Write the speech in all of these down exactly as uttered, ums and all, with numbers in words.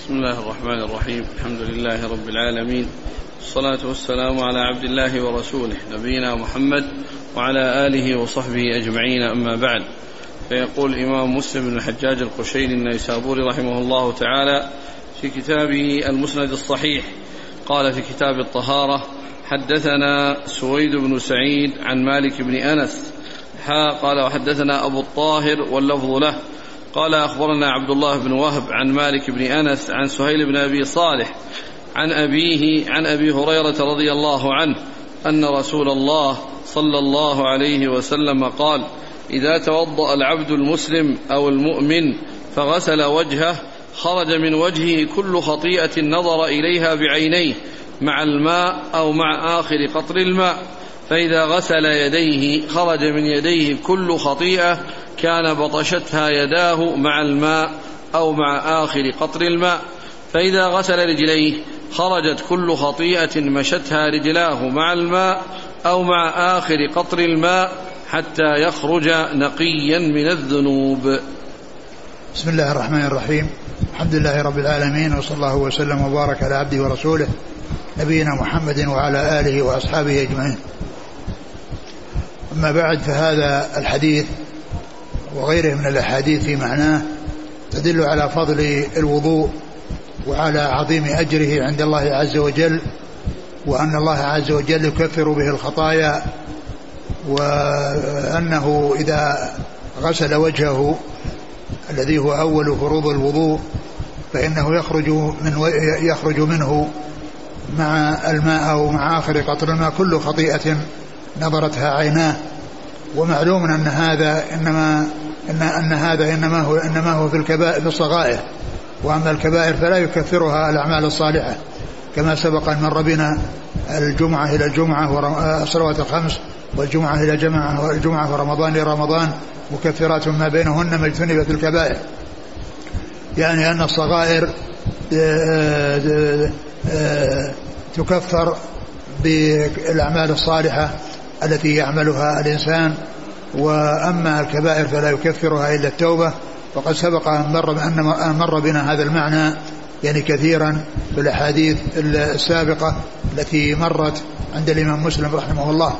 بسم الله الرحمن الرحيم. الحمد لله رب العالمين، والصلاة والسلام على عبد الله ورسوله نبينا محمد وعلى آله وصحبه أجمعين، أما بعد. فيقول الإمام مسلم بن الحجاج القشيري النيسابوري رحمه الله تعالى في كتابه المسند الصحيح، قال في كتاب الطهارة: حدثنا سويد بن سعيد عن مالك بن أنس حا قال وحدثنا أبو الطاهر واللفظ له قال أخبرنا عبد الله بن وهب عن مالك بن أنس عن سهيل بن أبي صالح عن أبيه عن أبي هريرة رضي الله عنه أن رسول الله صلى الله عليه وسلم قال: إذا توضأ العبد المسلم أو المؤمن فغسل وجهه خرج من وجهه كل خطيئة نظر إليها بعينيه مع الماء أو مع آخر قطر الماء، فإذا غسل يديه خرج من يديه كل خطيئة كان بطشتها يداه مع الماء أو مع آخر قطر الماء، فإذا غسل رجليه خرجت كل خطيئة مشتها رجلاه مع الماء أو مع آخر قطر الماء حتى يخرج نقيا من الذنوب. بسم الله الرحمن الرحيم. الحمد لله رب العالمين، وصلى الله وسلم وبارك على عبده ورسوله نبينا محمد وعلى آله وأصحابه أجمعين. أما بعد، فهذا الحديث وغيره من الأحاديث في معناه تدل على فضل الوضوء وعلى عظيم أجره عند الله عز وجل، وأن الله عز وجل يكفر به الخطايا، وأنه إذا غسل وجهه الذي هو أول فروض الوضوء فإنه يخرج من يخرج منه مع الماء أو مع آخر قطر الماء كل خطيئة نظرتها عيناه. ومعلوم أن هذا إنما إن, أن هذا إنما هو إنما هو في الكبائر في الصغائر، وأما الكبائر فلا يكفرها الأعمال الصالحة، كما سبق أن مر بنا الجمعة إلى الجمعة والصلوات الخمس والجمعة إلى جمعة والجمعة ورمضان إلى رمضان مكفرات ما بينهن ما اجتنبت الكبائر، يعني أن الصغائر تكفر بالأعمال الصالحة التي يعملها الإنسان، وأما الكبائر فلا يكفرها إلا التوبة. وقد سبق أن مر, أن مر بنا هذا المعنى يعني كثيرا في الأحاديث السابقة التي مرت عند الإمام مسلم رحمه الله.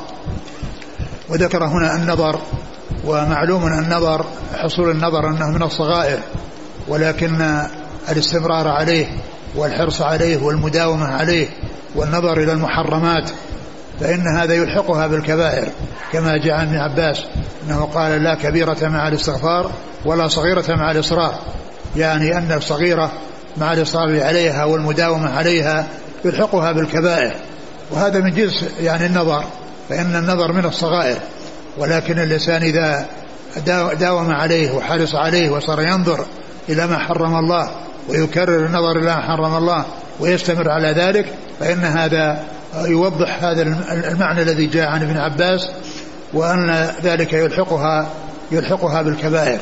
وذكر هنا النظر، ومعلوم أن النظر حصول النظر أنه من الصغائر، ولكن الاستمرار عليه والحرص عليه والمداومة عليه والنظر إلى المحرمات فإن هذا يلحقها بالكبائر، كما جاء عن ابن عباس أنه قال: لا كبيرة مع الاستغفار ولا صغيرة مع الإصرار، يعني أن الصغيرة مع الإصرار عليها والمداومة عليها يلحقها بالكبائر، وهذا من جنس يعني النظر، فإن النظر من الصغائر، ولكن الإنسان إذا داوم عليه وحرص عليه وصار ينظر إلى ما حرم الله ويكرر النظر إلى ما حرم الله ويستمر على ذلك فإن هذا يوضح هذا المعنى الذي جاء عن ابن عباس، وأن ذلك يلحقها يلحقها بالكبائر.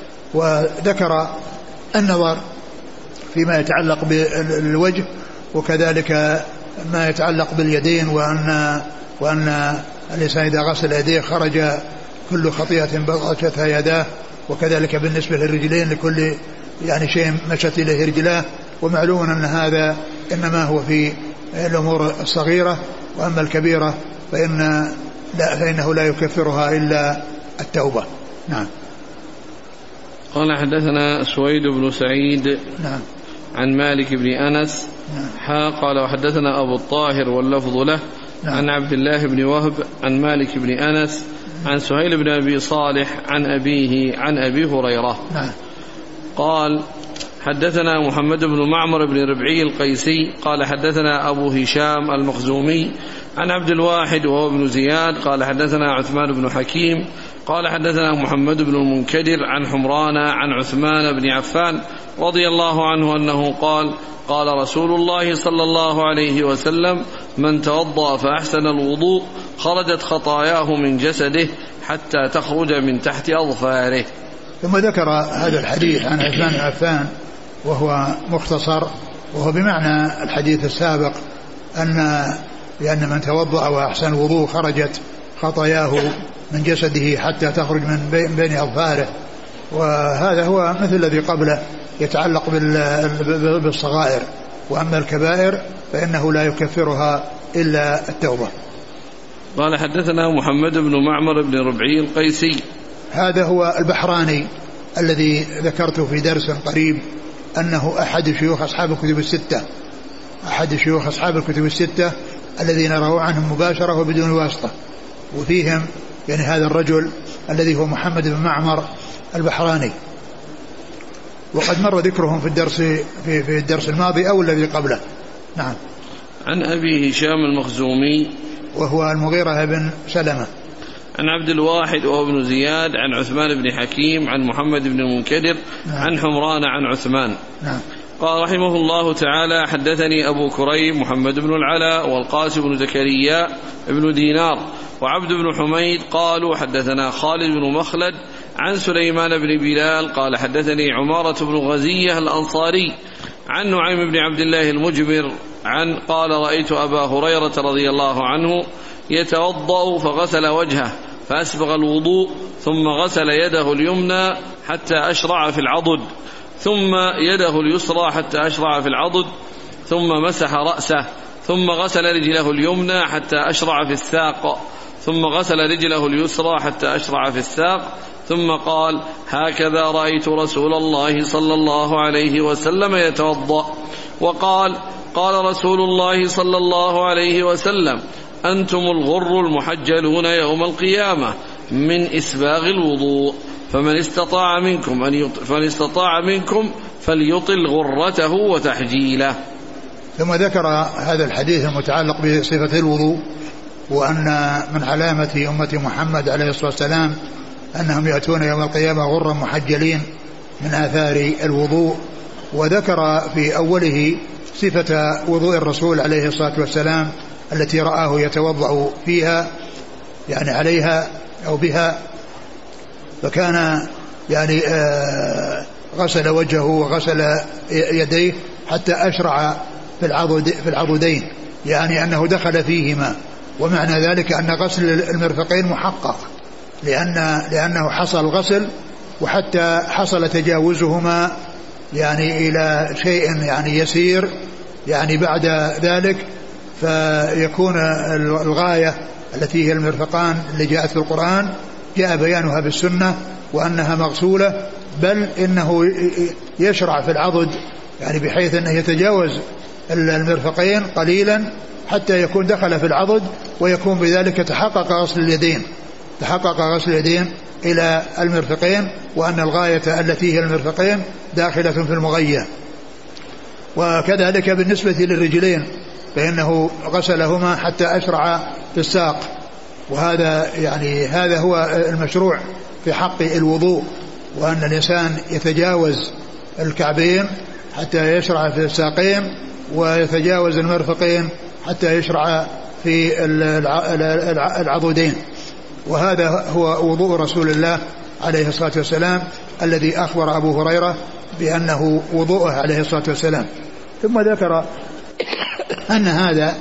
وذكر النظر فيما يتعلق بالوجه، وكذلك ما يتعلق باليدين، وأن وأن الإنسان إذا غسل يديه خرج كل خطيئة بطشتها يداه، وكذلك بالنسبة للرجلين لكل يعني شيء مشت إليه رجلاه. ومعلوم أن هذا إنما هو في الأمور الصغيرة، وأما الكبيرة فإن لا فإنه لا يكفرها إلا التوبة. نعم. قال: حدثنا سويد بن سعيد نعم عن مالك بن أنس نعم حا قال وحدثنا أبو الطاهر واللفظ له نعم. عن عبد الله بن وهب عن مالك بن أنس عن سهيل بن أبي صالح عن أبيه عن أبي هريرة نعم. قال: حدثنا محمد بن معمر بن ربعي القيسي قال حدثنا أبو هشام المخزومي عن عبد الواحد وهو ابن زياد قال حدثنا عثمان بن حكيم قال حدثنا محمد بن المنكدر عن حمران عن عثمان بن عفان رضي الله عنه أنه قال: قال رسول الله صلى الله عليه وسلم: من توضأ فأحسن الوضوء خرجت خطاياه من جسده حتى تخرج من تحت أظفاره. ثم ذكر هذا الحديث عن عثمان بن عفان وهو مختصر، وهو بمعنى الحديث السابق، أن لأن من توضأ وأحسن الوضوء خرجت خطاياه من جسده حتى تخرج من بين أظفاره، وهذا هو مثل الذي قبله يتعلق بالصغائر، وأما الكبائر فإنه لا يكفرها إلا التوبة. قال حدثنا محمد بن معمر بن ربعي القيسي، هذا هو البحراني الذي ذكرته في درس قريب أنه أحد شيوخ أصحاب الكتب الستة، أحد شيوخ أصحاب الكتب الستة الذين رووا عنهم مباشرة وبدون واسطة، وفيهم يعني هذا الرجل الذي هو محمد بن معمر البحراني، وقد مر ذكرهم في الدرس في, في الدرس الماضي أو الذي قبله. نعم. عن أبي هشام المخزومي وهو المغيرة بن سلمة، عن عبد الواحد وهو ابن زياد، عن عثمان بن حكيم، عن محمد بن المنكدر، نعم. عن حمران عن عثمان. نعم. قال رحمه الله تعالى حدثني أبو كريم محمد بن العلاء والقاسم بن زكريا بن دينار وعبد بن حميد قالوا حدثنا خالد بن مخلد عن سليمان بن بلال قال حدثني عمارة بن غزية الأنصاري عن نعيم بن عبد الله المجمر عن قال رأيت أبا هريرة رضي الله عنه يتوضأ فغسل وجهه فأسبغ الوضوء ثم غسل يده اليمنى حتى أشرع في العضد ثم يده اليسرى حتى أشرع في العضد ثم مسح رأسه ثم غسل رجله اليمنى حتى أشرع في الساق ثم غسل رجله اليسرى حتى أشرع في الساق ثم قال هكذا رأيت رسول الله صلى الله عليه وسلم يتوضأ. وقال قال رسول الله صلى الله عليه وسلم أنتم الغر المحجلون يوم القيامة من إسباغ الوضوء فمن استطاع منكم أن يط... فمن استطاع منكم فليطل غرته وتحجيله. ثم ذكر هذا الحديث المتعلق بصفة الوضوء، وأن من علامة أمة محمد عليه الصلاة والسلام أنهم يأتون يوم القيامة غرا محجلين من آثار الوضوء. وذكر في أوله صفة وضوء الرسول عليه الصلاة والسلام التي رآه يتوضأ فيها يعني عليها أو بها، فكان يعني غسل وجهه وغسل يديه حتى أشرع في العضد في العضدين، يعني أنه دخل فيهما. ومعنى ذلك أن غسل المرفقين محقق، لأن لأنه حصل غسل وحتى حصل تجاوزهما يعني إلى شيء يعني يسير يعني بعد ذلك، فيكون الغاية التي هي المرفقان اللي جاءت في القرآن جاء بيانها بالسنة وأنها مغسولة، بل إنه يشرع في العضد يعني بحيث أنه يتجاوز المرفقين قليلا حتى يكون دخل في العضد، ويكون بذلك تحقق غسل اليدين تحقق غسل اليدين إلى المرفقين، وأن الغاية التي هي المرفقين داخلة في المغية. وكذلك بالنسبة للرجلين فإنه غسلهما حتى أشرع في الساق، وهذا يعني هذا هو المشروع في حق الوضوء، وأن الإنسان يتجاوز الكعبين حتى يشرع في الساقين، ويتجاوز المرفقين حتى يشرع في العضدين. وهذا هو وضوء رسول الله عليه الصلاة والسلام الذي أخبر أبو هريرة بأنه وضوءه عليه الصلاة والسلام. ثم ذكر أن هذا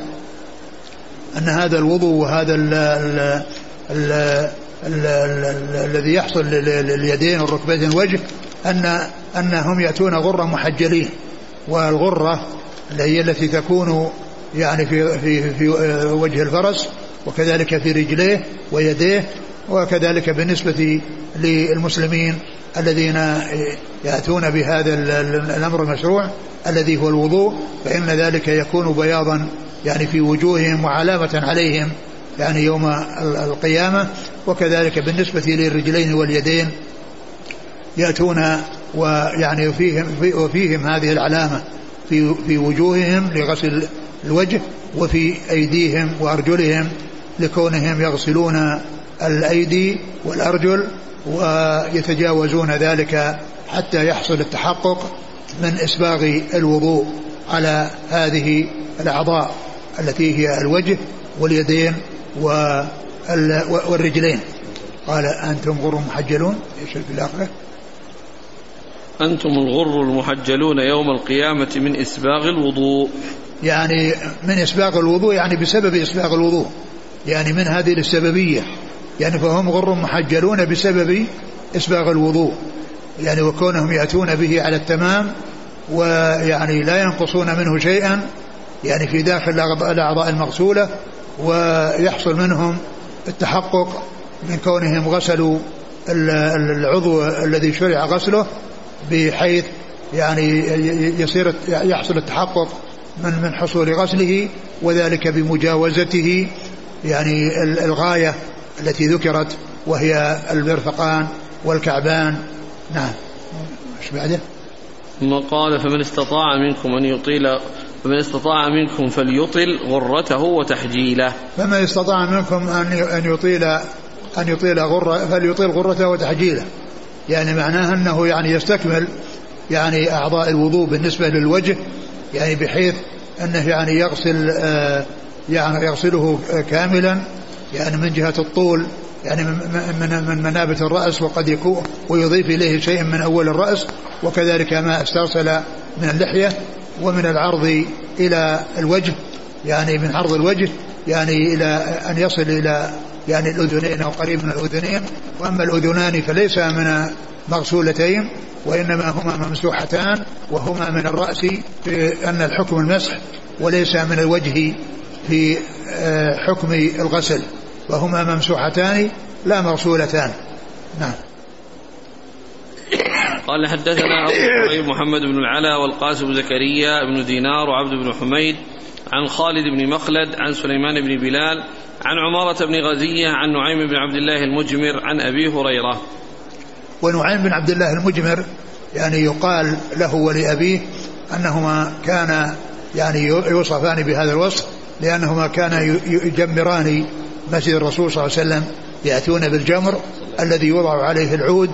أن هذا الوضوء وهذا ال ال ال ال ال الذي يحصل لليدين والركبتين والوجه أن أنهم يأتون غرة محجلين، والغرة هي التي تكون يعني في في في وجه الفرس، وكذلك في رجليه ويديه، وكذلك بالنسبة للمسلمين الذين يأتون بهذا الأمر المشروع الذي هو الوضوء، فإن ذلك يكون بياضا يعني في وجوههم وعلامة عليهم يعني يوم القيامة. وكذلك بالنسبة للرجلين واليدين يأتون ويعني فيهم, وفيهم هذه العلامة في, في وجوههم لغسل الوجه، وفي أيديهم وأرجلهم لكونهم يغسلون الأيدي والأرجل ويتجاوزون ذلك حتى يحصل التحقق من إسباغ الوضوء على هذه الأعضاء التي هي الوجه واليدين والرجلين. قال أنتم غر محجلون إيش في الآخرة؟ أنتم الغر المحجلون يوم القيامة من إسباغ الوضوء، يعني من إسباغ الوضوء يعني بسبب إسباغ الوضوء، يعني من هذه السببية، يعني فهم غر محجلون بسبب إسباغ الوضوء. يعني وكونهم يأتون به على التمام ويعني لا ينقصون منه شيئا يعني في داخل الأعضاء المغسولة، ويحصل منهم التحقق من كونهم غسلوا العضو الذي شرع غسله بحيث يعني يصير يحصل التحقق من من حصول غسله، وذلك بمجاوزته يعني الغاية التي ذكرت وهي المرفقان والكعبان. نعم. ايش بعده؟ ثم قال فمن استطاع منكم أن يطيل فمن استطاع منكم فليطل غرته وتحجيله. فمن استطاع منكم أن يطيل أن يطيل غرة فليطيل غرته وتحجيله، يعني معناه أنه يعني يستكمل يعني أعضاء الوضوء بالنسبة للوجه، يعني بحيث أنه يعني يغسل يعني يغسله كاملا يعني من جهة الطول يعني من من منابت الرأس وقد يكون ويضيف إليه شيء من أول الرأس، وكذلك ما استرسل من اللحية، ومن العرض إلى الوجه يعني من عرض الوجه يعني إلى أن يصل إلى يعني الأذنين أو قريب من الأذنين. وأما الأذنان فليس من مغسولتين وإنما هما ممسوحتان، وهما من الرأس في أن الحكم المسح وليس من الوجه في حكم الغسل، وهما ممسوحتان لا مغسولتان. نعم. قال حدثنا أبو كريب محمد بن العلا والقاسم بن زكريا بن دينار وعبد بن حميد عن خالد بن مخلد عن سليمان بن بلال عن عمارة بن غزية عن نعيم بن عبد الله المجمر عن أبي هريرة. ونعيم بن عبد الله المجمر يعني يقال له ولأبيه أنهما كان يعني يوصفان بهذا الوصف، لأنهما كان يجمران مسجد الرسول صلى الله عليه وسلم، يأتون بالجمر الذي يوضع عليه العود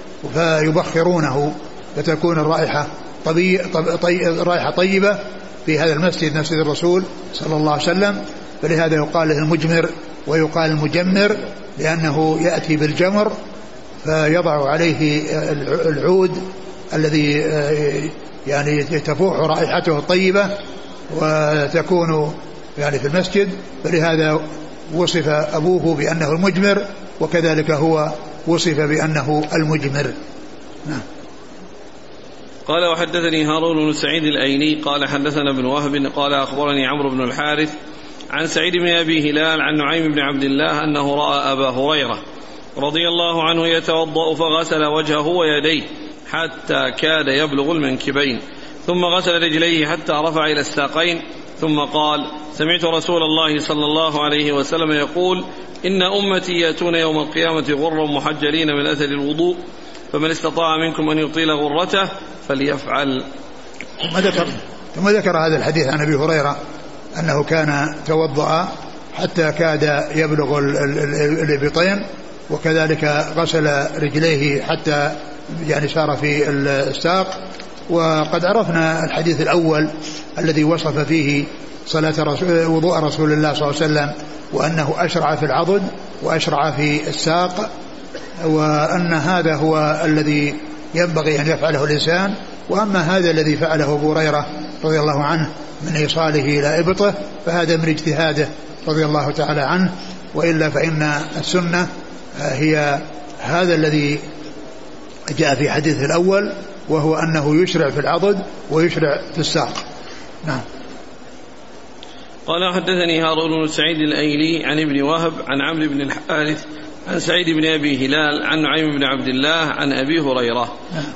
فيبخرونه فتكون الرائحة طبي... طي... رائحة طيبة في هذا المسجد مسجد الرسول صلى الله عليه وسلم، فلهذا يقال له المجمر ويقال المجمر، لأنه يأتي بالجمر فيضع عليه العود الذي يعني تفوح رائحته الطيبة وتكون يعني في المسجد، فلهذا وصف أبوه بأنه المجمر، وكذلك هو وصف بأنه المجمر. نعم. قال وحدثني هارون بن سعيد الأيلي قال حدثنا ابن وهب قال أخبرني عمرو بن الحارث عن سعيد بن أبي هلال عن نعيم بن عبد الله أنه رأى أبا هريرة رضي الله عنه يتوضأ فغسل وجهه ويديه حتى كاد يبلغ المنكبين، ثم غسل رجليه حتى رفع إلى الساقين، ثم قال سمعت رسول الله صلى الله عليه وسلم يقول إن أمتي يأتون يوم القيامة غرا محجلين من أثر الوضوء، فمن استطاع منكم أن يطيل غرته فليفعل. ثم ذكر ثم ذكر هذا الحديث عن أبي هريرة أنه كان توضأ حتى كاد يبلغ الإبطين، وكذلك غسل رجليه حتى يعني سار في الساق. وقد عرفنا الحديث الأول الذي وصف فيه صلاة رسول وضوء رسول الله صلى الله عليه وسلم، وأنه أشرع في العضد وأشرع في الساق، وأن هذا هو الذي ينبغي أن يفعله الإنسان. وأما هذا الذي فعله أبو هريرة رضي الله عنه من إيصاله إلى إبطه فهذا من اجتهاده رضي الله تعالى عنه، وإلا فإن السنة هي هذا الذي جاء في حديث الأول، وهو أنه يشرع في العضد ويشرع في الساق. نعم. قال حدثني هارون بن سعيد الأيلي عن ابن وهب عن عمرو بن الحارث عن سعيد بن أبي هلال عن نعيم بن عبد الله عن أبي هريرة.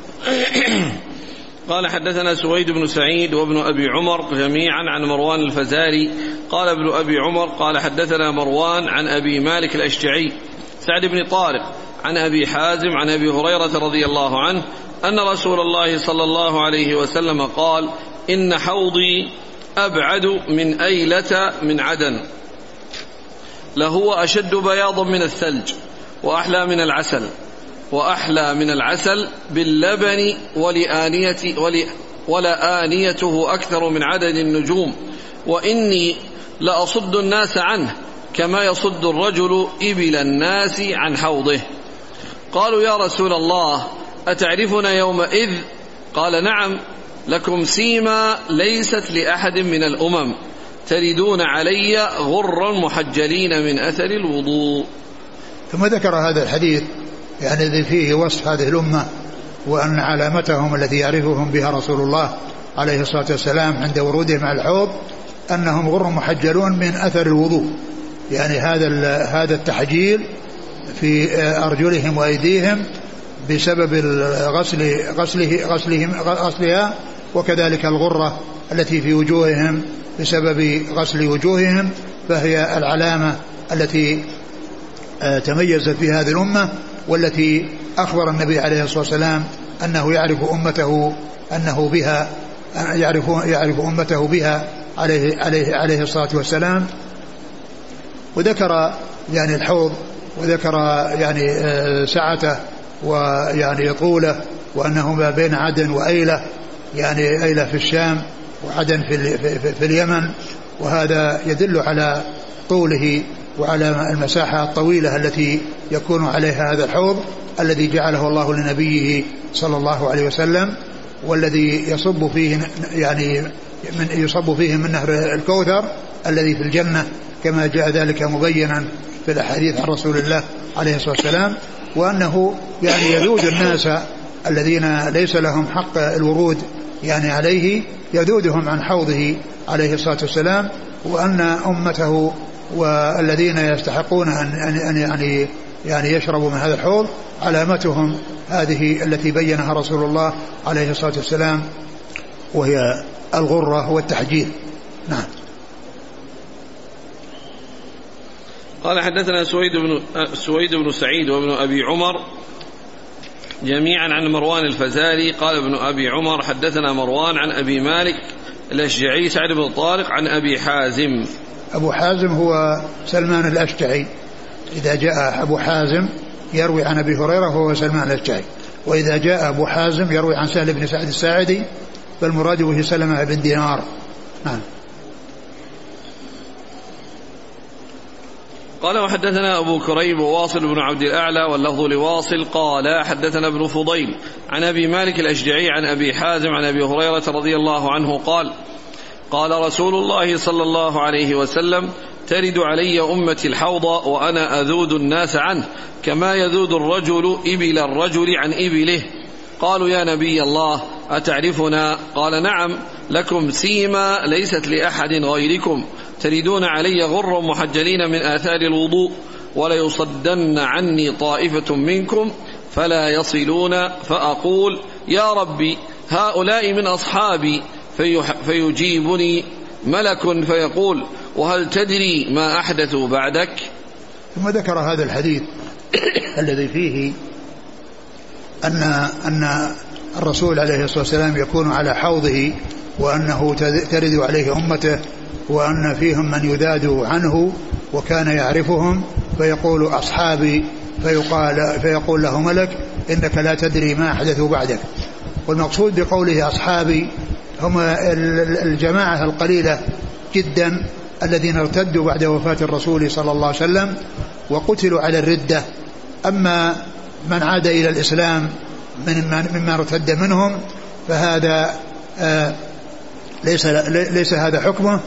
قال حدثنا سويد بن سعيد وابن أبي عمر جميعا عن مروان الفزاري قال ابن أبي عمر قال حدثنا مروان عن أبي مالك الأشجعي سعد بن طارق عن أبي حازم عن أبي هريرة رضي الله عنه أن رسول الله صلى الله عليه وسلم قال إن حوضي أبعد من أيلة من عدن لهو أشد بياضا من الثلج وأحلى من العسل وأحلى من العسل باللبن ولآنية ولآنيته أكثر من عدد النجوم، وإني لأصد الناس عنه كما يصد الرجل إبل الناس عن حوضه. قالوا يا رسول الله أتعرفنا يومئذ؟ قال نعم، لكم سيما ليست لأحد من الأمم تردون علي غرا محجلين من أثر الوضوء. ثم ذكر هذا الحديث يعني الذي فيه وصف هذه الأمة وأن علامتهم التي يعرفهم بها رسول الله عليه الصلاة والسلام عند ورودهم على الحوض أنهم غر محجلون من أثر الوضوء، يعني هذا هذا التحجيل في أرجلهم وأيديهم بسبب غسل غسله غسلهم غسلها، وكذلك الغرة التي في وجوههم بسبب غسل وجوههم، فهي العلامة التي تميزت في هذه الأمة، والتي أخبر النبي عليه الصلاة والسلام أنه يعرف أمته أنه بها يعرف يعرف أمته بها عليه عليه عليه الصلاة والسلام. وذكر يعني الحوض، وذكر يعني سعته ويعني طوله، وأنه ما بين عدن وأيلة، يعني أيلة في الشام وعدن في, في, في اليمن، وهذا يدل على طوله وعلى المساحة الطويلة التي يكون عليها هذا الحوض الذي جعله الله لنبيه صلى الله عليه وسلم، والذي يصب فيه يعني من يصب فيه من نهر الكوثر الذي في الجنة، كما جاء ذلك مبينا في الأحاديث عن رسول الله عليه الصلاة والسلام. وأنه يعني يذود الناس الذين ليس لهم حق الورود يعني عليه، يذودهم عن حوضه عليه الصلاة والسلام، وأن أمته والذين يستحقون أن يعني يعني يشربوا من هذا الحوض علامتهم هذه التي بينها رسول الله عليه الصلاة والسلام، وهي الغرة والتحجيل. نعم. قال حدثنا سويد بن سويد بن سعيد وابن أبي عمر جميعا عن مروان الفزاري قال ابن أبي عمر حدثنا مروان عن أبي مالك الأشجعي سعد بن طارق عن أبي حازم. أبو حازم هو سلمان الأشجعي، إذا جاء أبو حازم يروي عن أبي هريرة هو سلمان الأشجعي، وإذا جاء أبو حازم يروي عن سهل بن سعد الساعدي، فالمراد به سلمة بن دينار. نعم. قال وحدثنا أبو كريب وواصل بن عبد الأعلى واللفظ لواصل قال حدثنا ابن فضيل عن أبي مالك الأشجعي عن أبي حازم عن أبي هريرة رضي الله عنه قال قال رسول الله صلى الله عليه وسلم ترد علي أمتي الحوض وأنا أذود الناس عنه كما يذود الرجل إبل الرجل عن إبله. قالوا يا نبي الله أتعرفنا؟ قال نعم، لكم سيما ليست لأحد غيركم، تريدون علي غر محجلين من آثار الوضوء، وليصدن عني طائفة منكم فلا يصلون، فأقول يا ربي هؤلاء من أصحابي، فيجيبني ملك فيقول وهل تدري ما أحدثوا بعدك؟ ثم ذكر هذا الحديث الذي فيه أن أن الرسول عليه الصلاة والسلام يكون على حوضه، وأنه ترد عليه أمته، وأن فيهم من يذاد عنه وكان يعرفهم، فيقول أصحابي، فيقال فيقول له ملك إنك لا تدري ما أحدثوا بعدك. والمقصود بقوله أصحابي هم الجماعة القليلة جدا الذين ارتدوا بعد وفاة الرسول صلى الله عليه وسلم وقتلوا على الردة. أما من عاد إلى الإسلام مما ارتد منهم فهذا آه ليس, ليس هذا حكمه،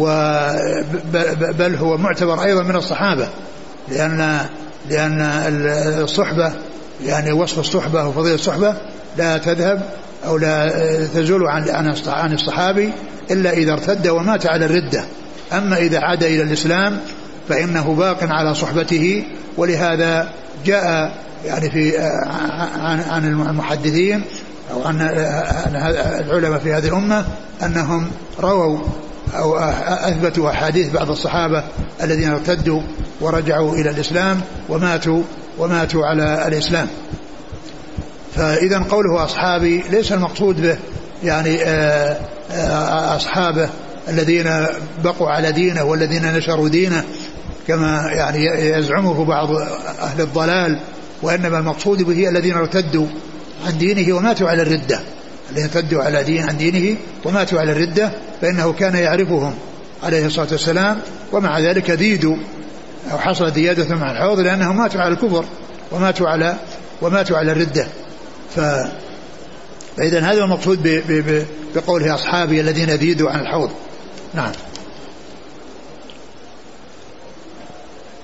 بل هو معتبر أيضا من الصحابة، لأن, لأن الصحبة يعني وصف الصحبة وفضيلة الصحبة لا تذهب أو لا تزول عن الصحابي إلا إذا ارتد ومات على الردة. أما إذا عاد إلى الإسلام فإنه باق على صحبته. ولهذا جاء يعني في عن المحدثين أو عن العلماء في هذه الأمة أنهم رووا أو أثبتوا أحاديث بعض الصحابة الذين ارتدوا ورجعوا إلى الإسلام وماتوا وماتوا على الإسلام. فإذا قوله أصحابي ليس المقصود به يعني أصحابه الذين بقوا على دينه والذين نشروا دينه كما يعني يزعمه بعض أهل الضلال، وإنما المقصود به الذين ارتدوا عن دينه وماتوا على الردة، الذين ارتدوا على دين عن دينه وماتوا على الردة، فإنه كان يعرفهم عليه الصلاة والسلام، ومع ذلك ذيدوا أو حصل زيادة مع الحوض لأنهم ماتوا على الكفر وماتوا على وماتوا على الردة. ف فإذا هذا المقصود بقوله أصحابي الذين ذيدوا عن الحوض. نعم.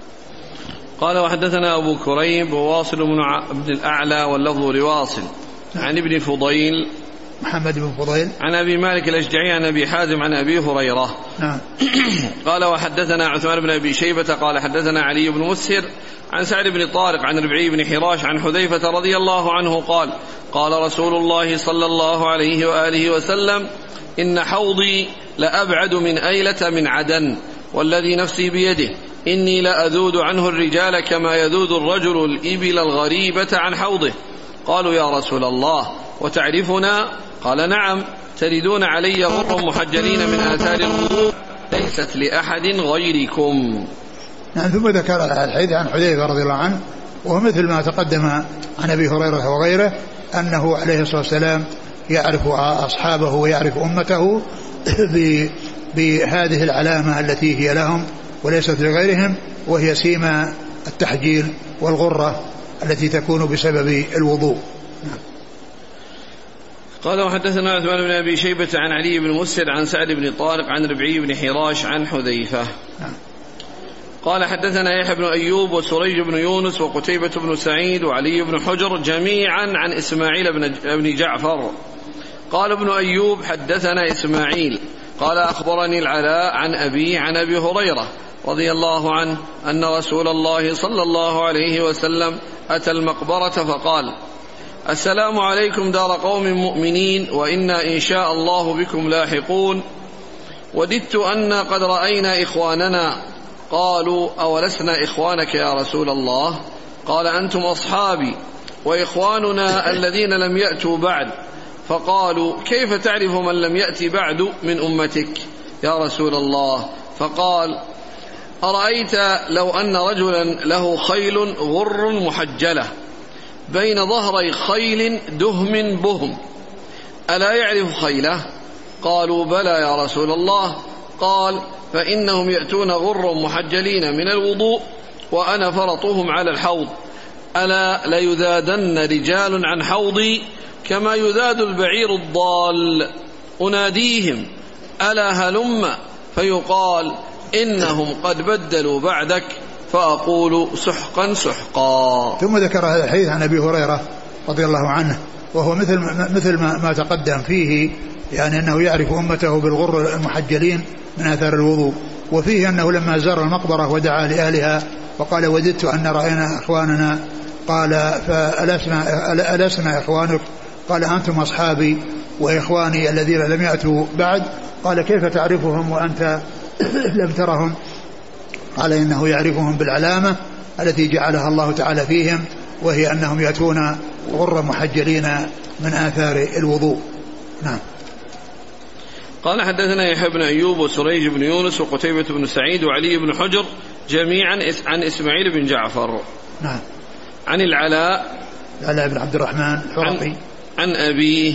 قال وحدثنا أبو كريب وواصل بن عبد الأعلى واللفظ لواصل عن ابن فضيل محمد بن فضيل عن أبي مالك الأشجعي عن أبي حازم عن أبي هريرة. نعم. قال وحدثنا عثمان بن أبي شيبة قال حدثنا علي بن مسهر عن سعد بن طارق عن ربعي بن حراش عن حذيفة رضي الله عنه قال قال رسول الله صلى الله عليه وآله وسلم إن حوضي لأبعد من أيلة من عدن والذي نفسي بيده إني لأذود عنه الرجال كما يذود الرجل الإبل الغريبة عن حوضه. قالوا يا رسول الله وتعرفنا؟ قال نعم، تردون علي غر محجلين من آثار الوضوء ليست لأحد غيركم. نعم. ثم ذكر الحديث عن حذيفة رضي الله عنه وهو مثل ما تقدم عن أبي هريرة وغيره أنه عليه الصلاة والسلام يعرف أصحابه ويعرف أمته بهذه العلامة التي هي لهم وليست لغيرهم، وهي سيما التحجيل والغرة التي تكون بسبب الوضوء. قال وحدثنا عثمان بن أبي شيبة عن علي بن مسهر عن سعد بن طارق عن ربعي بن حراش عن حذيفة. قال حدثنا يحيى بن أيوب وسريج بن يونس وقتيبة بن سعيد وعلي بن حجر جميعا عن إسماعيل بن جعفر. قال ابن أيوب حدثنا إسماعيل قال أخبرني العلاء عن أبي عن أبي هريرة رضي الله عنه أن رسول الله صلى الله عليه وسلم أتى المقبرة فقال السلام عليكم دار قوم مؤمنين وإنا إن شاء الله بكم لاحقون، وددت أن قد رأينا إخواننا. قالوا أولسنا إخوانك يا رسول الله؟ قال أنتم أصحابي وإخواننا الذين لم يأتوا بعد. فقالوا كيف تعرف من لم يأتي بعد من أمتك يا رسول الله؟ فقال أرأيت لو أن رجلا له خيل غر محجلة بين ظهري خيل دهم بهم ألا يعرف خيله؟ قالوا بلى يا رسول الله. قال فإنهم يأتون غر محجلين من الوضوء وأنا فرطهم على الحوض، ألا ليذادن رجال عن حوضي كما يذاد البعير الضال، أناديهم ألا هلم فيقال إنهم قد بدلوا بعدك فأقول سحقا سحقا. ثم ذكر هذا الحديث عن أبي هريرة رضي الله عنه وهو مثل مثل ما تقدم فيه، يعني أنه يعرف أمته بالغر المحجلين من آثار الوضوء، وفيه أنه لما زار المقبرة ودعا لأهلها وقال وددت أن رأينا إخواننا، قال فألسنا ألسنا إخوانك؟ قال أنتم أصحابي وإخواني الذين لم يأتوا بعد. قال كيف تعرفهم وأنت لم ترهم؟ قال إنه يعرفهم بالعلامة التي جعلها الله تعالى فيهم، وهي أنهم يأتون غر محجلين من آثار الوضوء. نعم. قال حدثنا يحيى بن أيوب وسريج بن يونس وقتيبة بن سعيد وعلي بن حجر جميعا عن إسماعيل بن جعفر. نعم. عن العلاء العلاء بن عبد الرحمن الحرقي عن, عن أبيه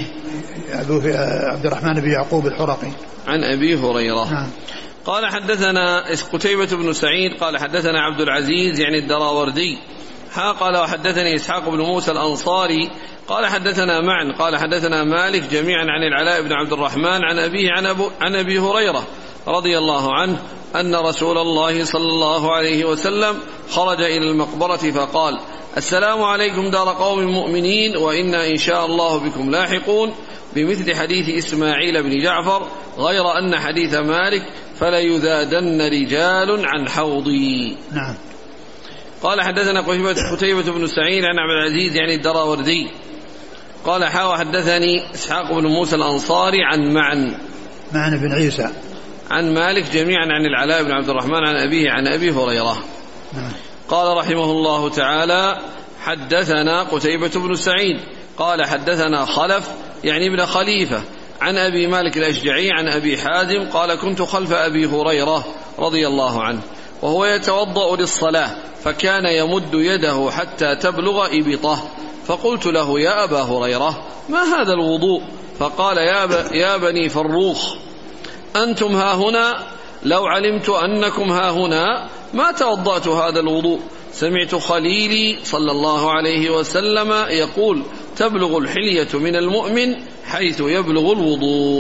عبد الرحمن بن يعقوب الحرقي عن أبي هريرة. نعم. قال حدثنا قتيبة بن سعيد قال حدثنا عبد العزيز يعني الدراوردي ها قال وحدثني إسحاق بن موسى الأنصاري قال حدثنا معن قال حدثنا مالك جميعا عن العلاء بن عبد الرحمن عن أبيه عن, أبو عن أبي هريرة رضي الله عنه أن رسول الله صلى الله عليه وسلم خرج إلى المقبرة فقال السلام عليكم دار قوم مؤمنين وإنا إن شاء الله بكم لاحقون، بمثل حديث إسماعيل بن جعفر غير أن حديث مالك فليذادن رجال عن حوضي. نعم. قال حدثنا قتيبة بن سعيد عن عبد العزيز يعني الدراوردي قال حاوى حدثني إسحاق بن موسى الأنصاري عن معن معن بن عيسى عن مالك جميعا عن العلاء بن عبد الرحمن عن أبيه عن أبي هريرة. نعم. قال رحمه الله تعالى حدثنا قتيبة بن سعيد قال حدثنا خلف يعني ابن خليفة عن أبي مالك الأشجعي عن أبي حازم قال كنت خلف أبي هريرة رضي الله عنه وهو يتوضأ للصلاة فكان يمد يده حتى تبلغ إبطه، فقلت له يا أبا هريرة ما هذا الوضوء؟ فقال يا, ب... يا بني فروخ أنتم ها هنا، لو علمت أنكم ها هنا ما توضأت هذا الوضوء. سمعت خليلي صلى الله عليه وسلم يقول تبلغ الحلية من المؤمن حيث يبلغ الوضوء.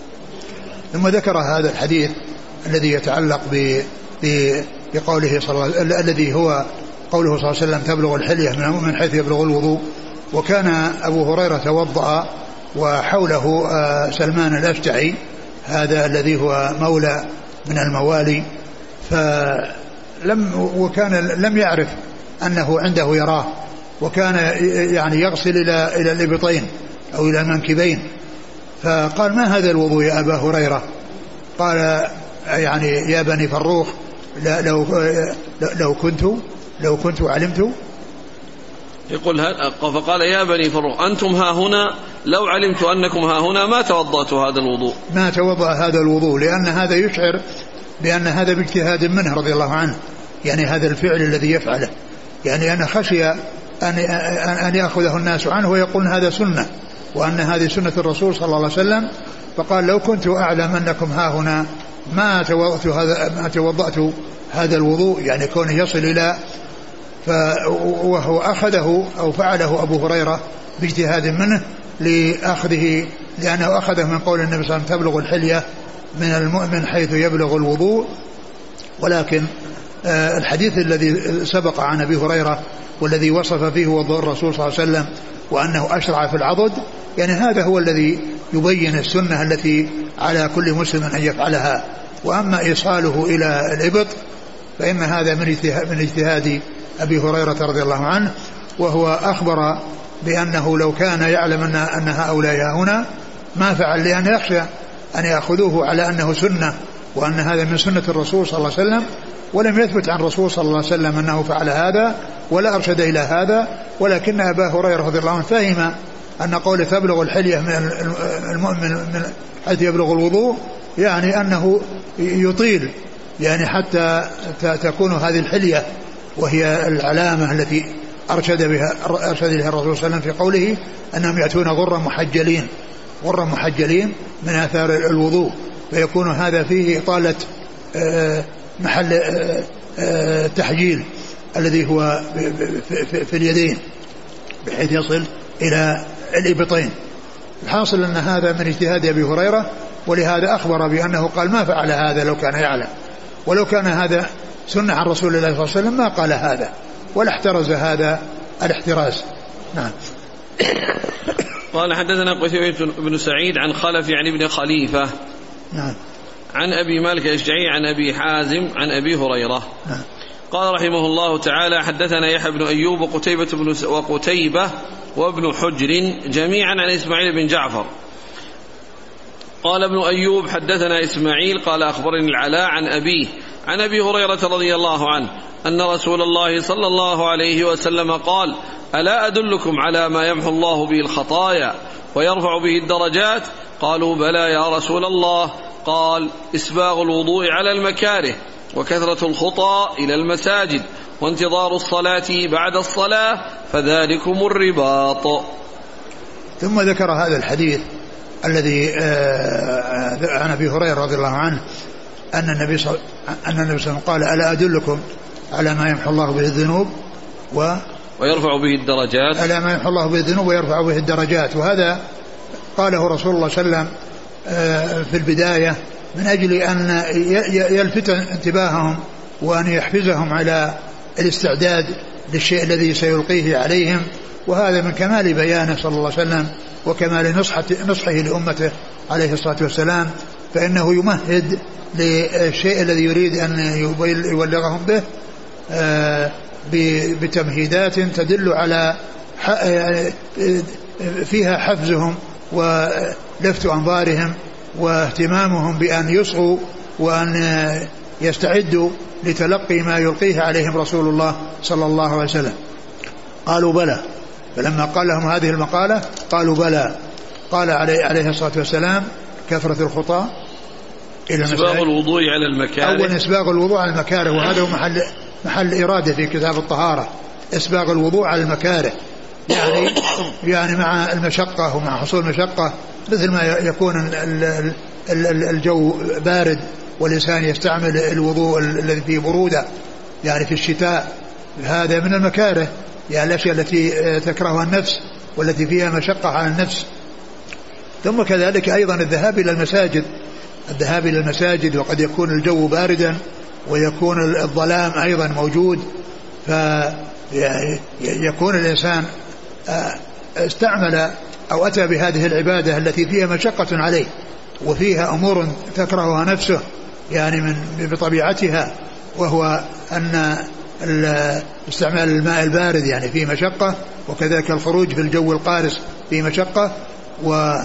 ثم ذكر هذا الحديث الذي يتعلق ب... ب... بقوله صلى الله... الذي هو قوله صلى الله عليه وسلم تبلغ الحلية من المؤمن حيث يبلغ الوضوء، وكان أبو هريرة توضأ وحوله سلمان الأشجعي هذا الذي هو مولى من الموالي، فلم وكان لم يعرف أنه عنده يراه، وكان يعني يغسل إلى إلى الإبطين أو إلى المنكبين، فقال ما هذا الوضوء يا أبا هريرة؟ قال يعني يا بني فروخ لو لو كنت لو كنت علمت. يقول فقال يا بني فروخ أنتم ها هنا لو علمت أنكم ها هنا ما توضأت هذا الوضوء ما توضأ هذا الوضوء، لأن هذا يشعر بأن هذا باجتهاد منه رضي الله عنه، يعني هذا الفعل الذي يفعله، يعني أنا خشي أن أن يأخذه الناس عنه ويقولون هذا سنة وأن هذه سنة الرسول صلى الله عليه وسلم. فقال لو كنت أعلم أنكم ها هنا ما توضأت هذا ما توضأت هذا الوضوء، يعني كونه يصل إلى وهو أخذه أو فعله أبو هريرة باجتهاد منه لأخذه، لأنه أخذه من قول النبي صلى الله عليه وسلم تبلغ الحلية من المؤمن حيث يبلغ الوضوء. ولكن الحديث الذي سبق عن أبي هريرة والذي وصف فيه وضوء الرسول صلى الله عليه وسلم وأنه أشرع في العضد، يعني هذا هو الذي يبين السنة التي على كل مسلم أن يفعلها. وأما إيصاله إلى الإبط فإن هذا من اجتهاد أبي هريرة رضي الله عنه، وهو أخبر بأنه لو كان يعلم أن, أن هؤلاء هنا ما فعل، لأن يخشى أن يأخذوه على أنه سنة وأن هذا من سنة الرسول صلى الله عليه وسلم، ولم يثبت عن الرسول صلى الله عليه وسلم أنه فعل هذا ولا أرشد إلى هذا. ولكن أبا هريرة رضي الله عنه فهم أن قول تبلغ الحلية من المؤمن من حيث يبلغ الوضوء يعني أنه يطيل، يعني حتى تكون هذه الحلية وهي العلامة التي أرشد بها أرشد لها الرسول صلى الله عليه وسلم في قوله أنهم يأتون غرا محجلين غرا محجلين من آثار الوضوء، فيكون هذا فيه إطالة محل التحجيل الذي هو في اليدين بحيث يصل إلى الإبطين. الحاصل أن هذا من اجتهاد أبي هريرة، ولهذا أخبر بأنه قال ما فعل هذا لو كان يعلم، ولو كان هذا سنة عن رسول الله صلى الله عليه وسلم ما قال هذا ولا احترز هذا الاحتراز. نعم. قال حدثنا قتيبة بن سعيد عن خلف يعني ابن خليفة نعم عن أبي مالك الأشجعي عن أبي حازم عن أبي هريرة نعم. قال رحمه الله تعالى حدثنا يحيى بن أيوب وقتيبة بن س... وقتيبة وابن حجر جميعا عن إسماعيل بن جعفر. قال ابن أيوب حدثنا إسماعيل قال أخبرني العلاء عن أبيه عن أبي هريرة رضي الله عنه أن رسول الله صلى الله عليه وسلم قال ألا أدلكم على ما يمحو الله به الخطايا ويرفع به الدرجات؟ قالوا بلى يا رسول الله. قال إسباغ الوضوء على المكاره وكثرة الخطى إلى المساجد وانتظار الصلاة بعد الصلاة فذلكم الرباط. ثم ذكر هذا الحديث الذي عن أبي هريرة رضي الله عنه أن النبي صلى الله عليه وسلم قال ألا أدلكم على ما يمحو الله به الذنوب و ويرفع به الدرجات على ما يمحو الله به الذنوب ويرفع به الدرجات. وهذا قاله رسول الله صلى الله عليه وسلم في البداية من أجل أن يلفت انتباههم وأن يحفزهم على الاستعداد للشيء الذي سيلقيه عليهم، وهذا من كمال بيانه صلى الله عليه وسلم وكمال نصحه لأمته عليه الصلاة والسلام، فإنه يمهد للشيء الذي يريد أن يبلغهم به بتمهيدات تدل على فيها حفزهم ولفت أنظارهم واهتمامهم بأن يصغوا وأن يستعدوا لتلقي ما يلقيه عليهم رسول الله صلى الله عليه وسلم. قالوا بلى، فلما قال لهم هذه المقالة قالوا بلى. قال عليه, عليه الصلاة والسلام كثرة الخطى إلى إسباغ الوضوء على المكاره. أول إسباغ الوضوء على المكاره، وهذا هو محل, محل إرادة في كتاب الطهارة، إسباغ الوضوء على المكاره، يعني يعني مع المشقة ومع حصول المشقة، مثل ما يكون الجو بارد والإنسان يستعمل الوضوء الذي فيه برودة يعني في الشتاء، هذا من المكاره، يعني الأشياء التي تكرهها النفس والتي فيها مشقة على النفس. ثم كذلك أيضا الذهاب إلى المساجد الذهاب إلى المساجد وقد يكون الجو باردا ويكون الظلام أيضا موجود، فيكون الإنسان استعمل أو أتى بهذه العبادة التي فيها مشقة عليه وفيها أمور تكرهها نفسه يعني من بطبيعتها، وهو أن استعمال الماء البارد يعني فيه مشقة، وكذلك الخروج في الجو القارس فيه مشقة، و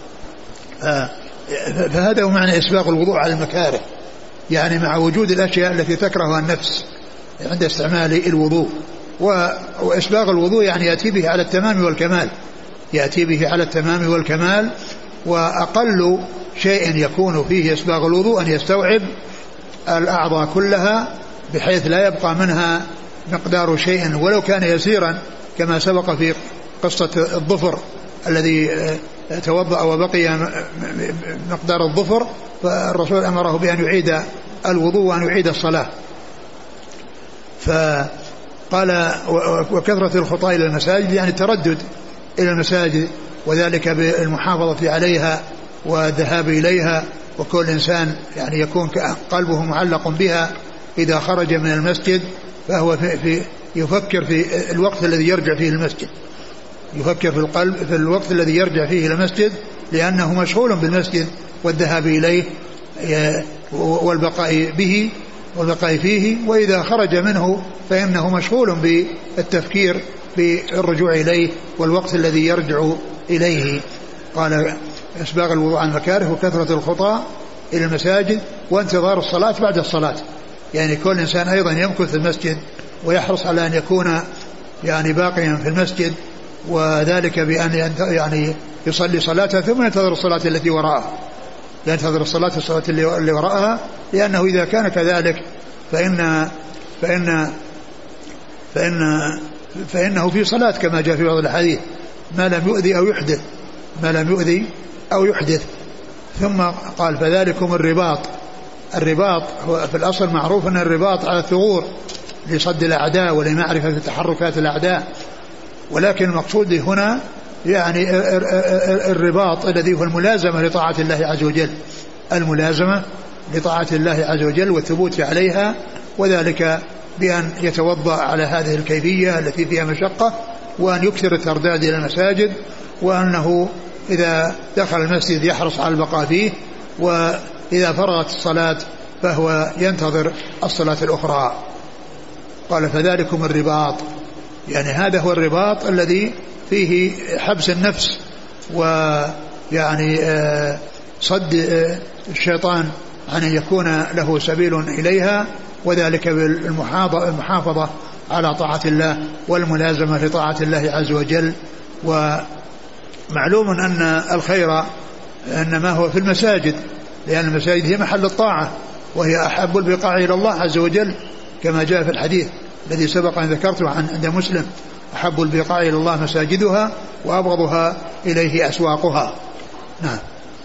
فهذا هو معنى إسباغ الوضوء على المكاره، يعني مع وجود الأشياء التي تكرهها النفس عند استعمال الوضوء. وإسباغ الوضوء يعني يأتي به على التمام والكمال، يأتي به على التمام والكمال. وأقل شيء يكون فيه إسباغ الوضوء أن يستوعب الأعضاء كلها بحيث لا يبقى منها مقدار شيء ولو كان يسيرا، كما سبق في قصة الظفر الذي توضأ وبقي مقدار الظفر، فالرسول أمره بأن يعيد الوضوء وأن يعيد الصلاة. فقال وكثرة الخطى إلى المساجد يعني التردد إلى المساجد، وذلك بالمحافظة عليها والذهاب إليها، وكل إنسان يعني يكون قلبه معلق بها إذا خرج من المسجد فهو في في يفكر في الوقت الذي يرجع فيه المسجد، يفكر في القلب في الوقت الذي يرجع فيه إلى المسجد، لأنه مشغول بالمسجد والذهاب إليه والبقاء به والبقاء فيه، وإذا خرج منه فإنه مشغول بالتفكير بالرجوع إليه والوقت الذي يرجع إليه. قال إسباغ الوضوء عن المكاره وكثرة الخطى إلى المساجد وانتظار الصلاة بعد الصلاة، يعني كل إنسان أيضا يمكث في المسجد ويحرص على أن يكون يعني باقيا في المسجد، وذلك بأن يعني يصلي صلاته ثم ينتظر الصلاة التي وراءها، ينتظر الصلاة الصلاة اللي وراءها، لأنه إذا كان كذلك فإن فإن فإن فإنه في صلاة كما جاء في بعض الحديث ما لم يؤذي أو يحدث ما لم يؤذي أو يحدث. ثم قال فذلكم الرباط. الرباط هو في الأصل معروف أن الرباط على الثغور لصد الأعداء ولمعرفة تحركات الأعداء، ولكن المقصود هنا يعني الرباط الذي هو الملازمة لطاعة الله عز وجل، الملازمة لطاعة الله عز وجل والثبوت عليها، وذلك بأن يتوضأ على هذه الكيفية التي فيها مشقة، وأن يكثر الترداد إلى المساجد، وأنه إذا دخل المسجد يحرص على البقاء فيه، وإذا فرغت الصلاة فهو ينتظر الصلاة الأخرى. قال فذلكم الرباط، يعني هذا هو الرباط الذي فيه حبس النفس ويعني صد الشيطان عن أن يكون له سبيل إليها، وذلك بالمحافظة على طاعة الله والملازمة لطاعة الله عز وجل. ومعلوم أن الخير إنما هو في المساجد، لأن المساجد هي محل الطاعة وهي أحب البقاع إلى الله عز وجل، كما جاء في الحديث الذي سبق أن ذكرته عند مسلم: أحب البقاع إلى الله مساجدها وأبغضها إليه أسواقها. نعم.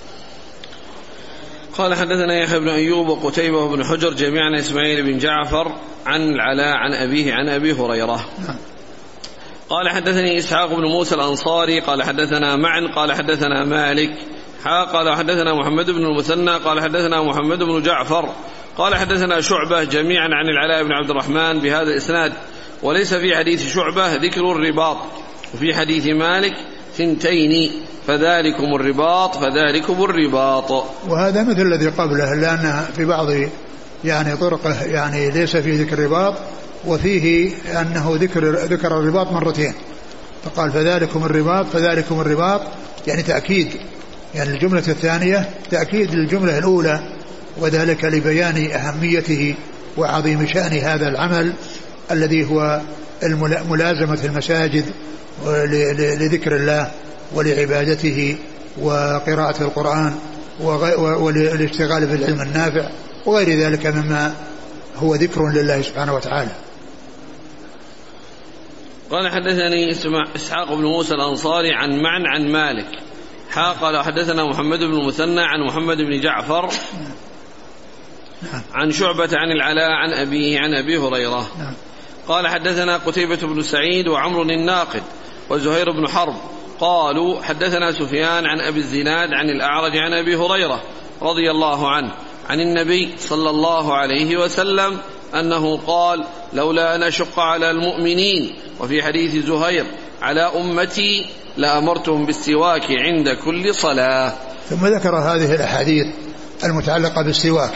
قال حدثنا يحيى بن أيوب وقتيبة بن حجر جميعا إسماعيل بن جعفر عن العلاء عن أبيه عن أبي هريرة. نعم. قال حدثني إسحاق بن موسى الأنصاري قال حدثنا معن قال حدثنا مالك قال حدثنا محمد بن المثنى قال حدثنا محمد بن جعفر قال حدثنا شعبة جميعا عن العلاء بن عبد الرحمن بهذا الإسناد، وليس في حديث شعبة ذكر الرباط، وفي حديث مالك ثنتين فذلكم الرباط فذلكم الرباط. وهذا مثل الذي قبله، لأن في بعض يعني طرقه يعني ليس فيه ذكر الرباط، وفيه أنه ذكر ذكر الرباط مرتين، فقال فذلكم الرباط فذلكم الرباط، يعني تأكيد، يعني الجملة الثانية تأكيد للجملة الأولى، وذلك لبيان أهميته وعظيم شأن هذا العمل الذي هو ملازمة المساجد لذكر الله ولعبادته وقراءة القرآن والاشتغال بالعلم النافع وغير ذلك مما هو ذكر لله سبحانه وتعالى. قال حدثني إسحاق بن موسى الأنصاري عن معن عن مالك قال حدثنا محمد بن المثنى عن محمد بن جعفر عن شعبة عن العلاء عن أبيه عن أبي هريرة. قال حدثنا قتيبة بن سعيد وعمر الناقد وزهير بن حرب قالوا حدثنا سفيان عن أبي الزناد عن الأعرج عن أبي هريرة رضي الله عنه عن النبي صلى الله عليه وسلم أنه قال: لولا أن أشق على المؤمنين، وفي حديث زهير على أمتي لأمرتهم بالسواك عند كل صلاة. ثم ذكر هذه الأحاديث المتعلقة بالسواك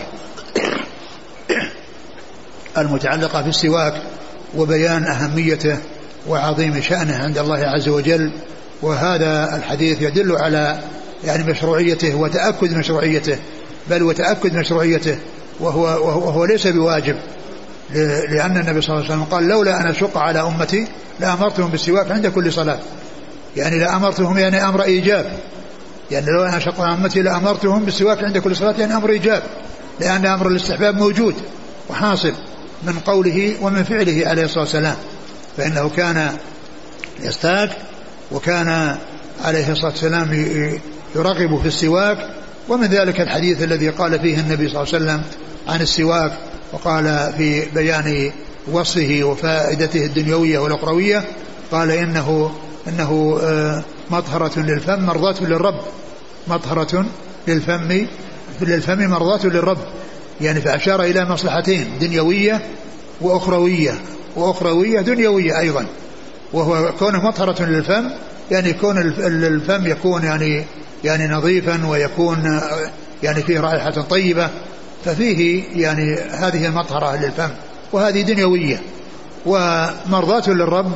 المتعلقة بالسواك وبيان أهميته وعظيم شأنه عند الله عز وجل. وهذا الحديث يدل على يعني مشروعيته وتأكد مشروعيته، بل وتأكد مشروعيته، وهو, وهو, وهو ليس بواجب، لأن النبي صلى الله عليه وسلم قال لولا أن أشق على أمتي لأمرتهم بالسواك عند كل صلاة. يعني لأمرتهم يعني أمر إيجاب، يعني لو أن أشق على أمتي لأمرتهم بالسواك عند كل صلاة، يعني أمر إيجاب، لأن أمر الاستحباب موجود وحاصل من قوله ومن فعله عليه الصلاة والسلام، فإنه كان يستاك وكان عليه الصلاة والسلام يرغب في السواك. ومن ذلك الحديث الذي قال فيه النبي صلى الله عليه وسلم عن السواك، وقال في بيان وصفه وفائدته الدنيوية والأخروية، قال إنه, إنه مطهرة للفم مرضاة للرب، مطهرة للفم للفم مرضاة للرب، يعني فأشار إلى مصلحتين دنيوية وأخروية، وأخروية دنيوية أيضا، وهو كونه مطهرة للفم يعني كون الفم يكون يعني يعني نظيفا ويكون يعني فيه رائحة طيبة، ففيه يعني هذه المطهرة للفم، وهذه دنيوية. ومرضاة للرب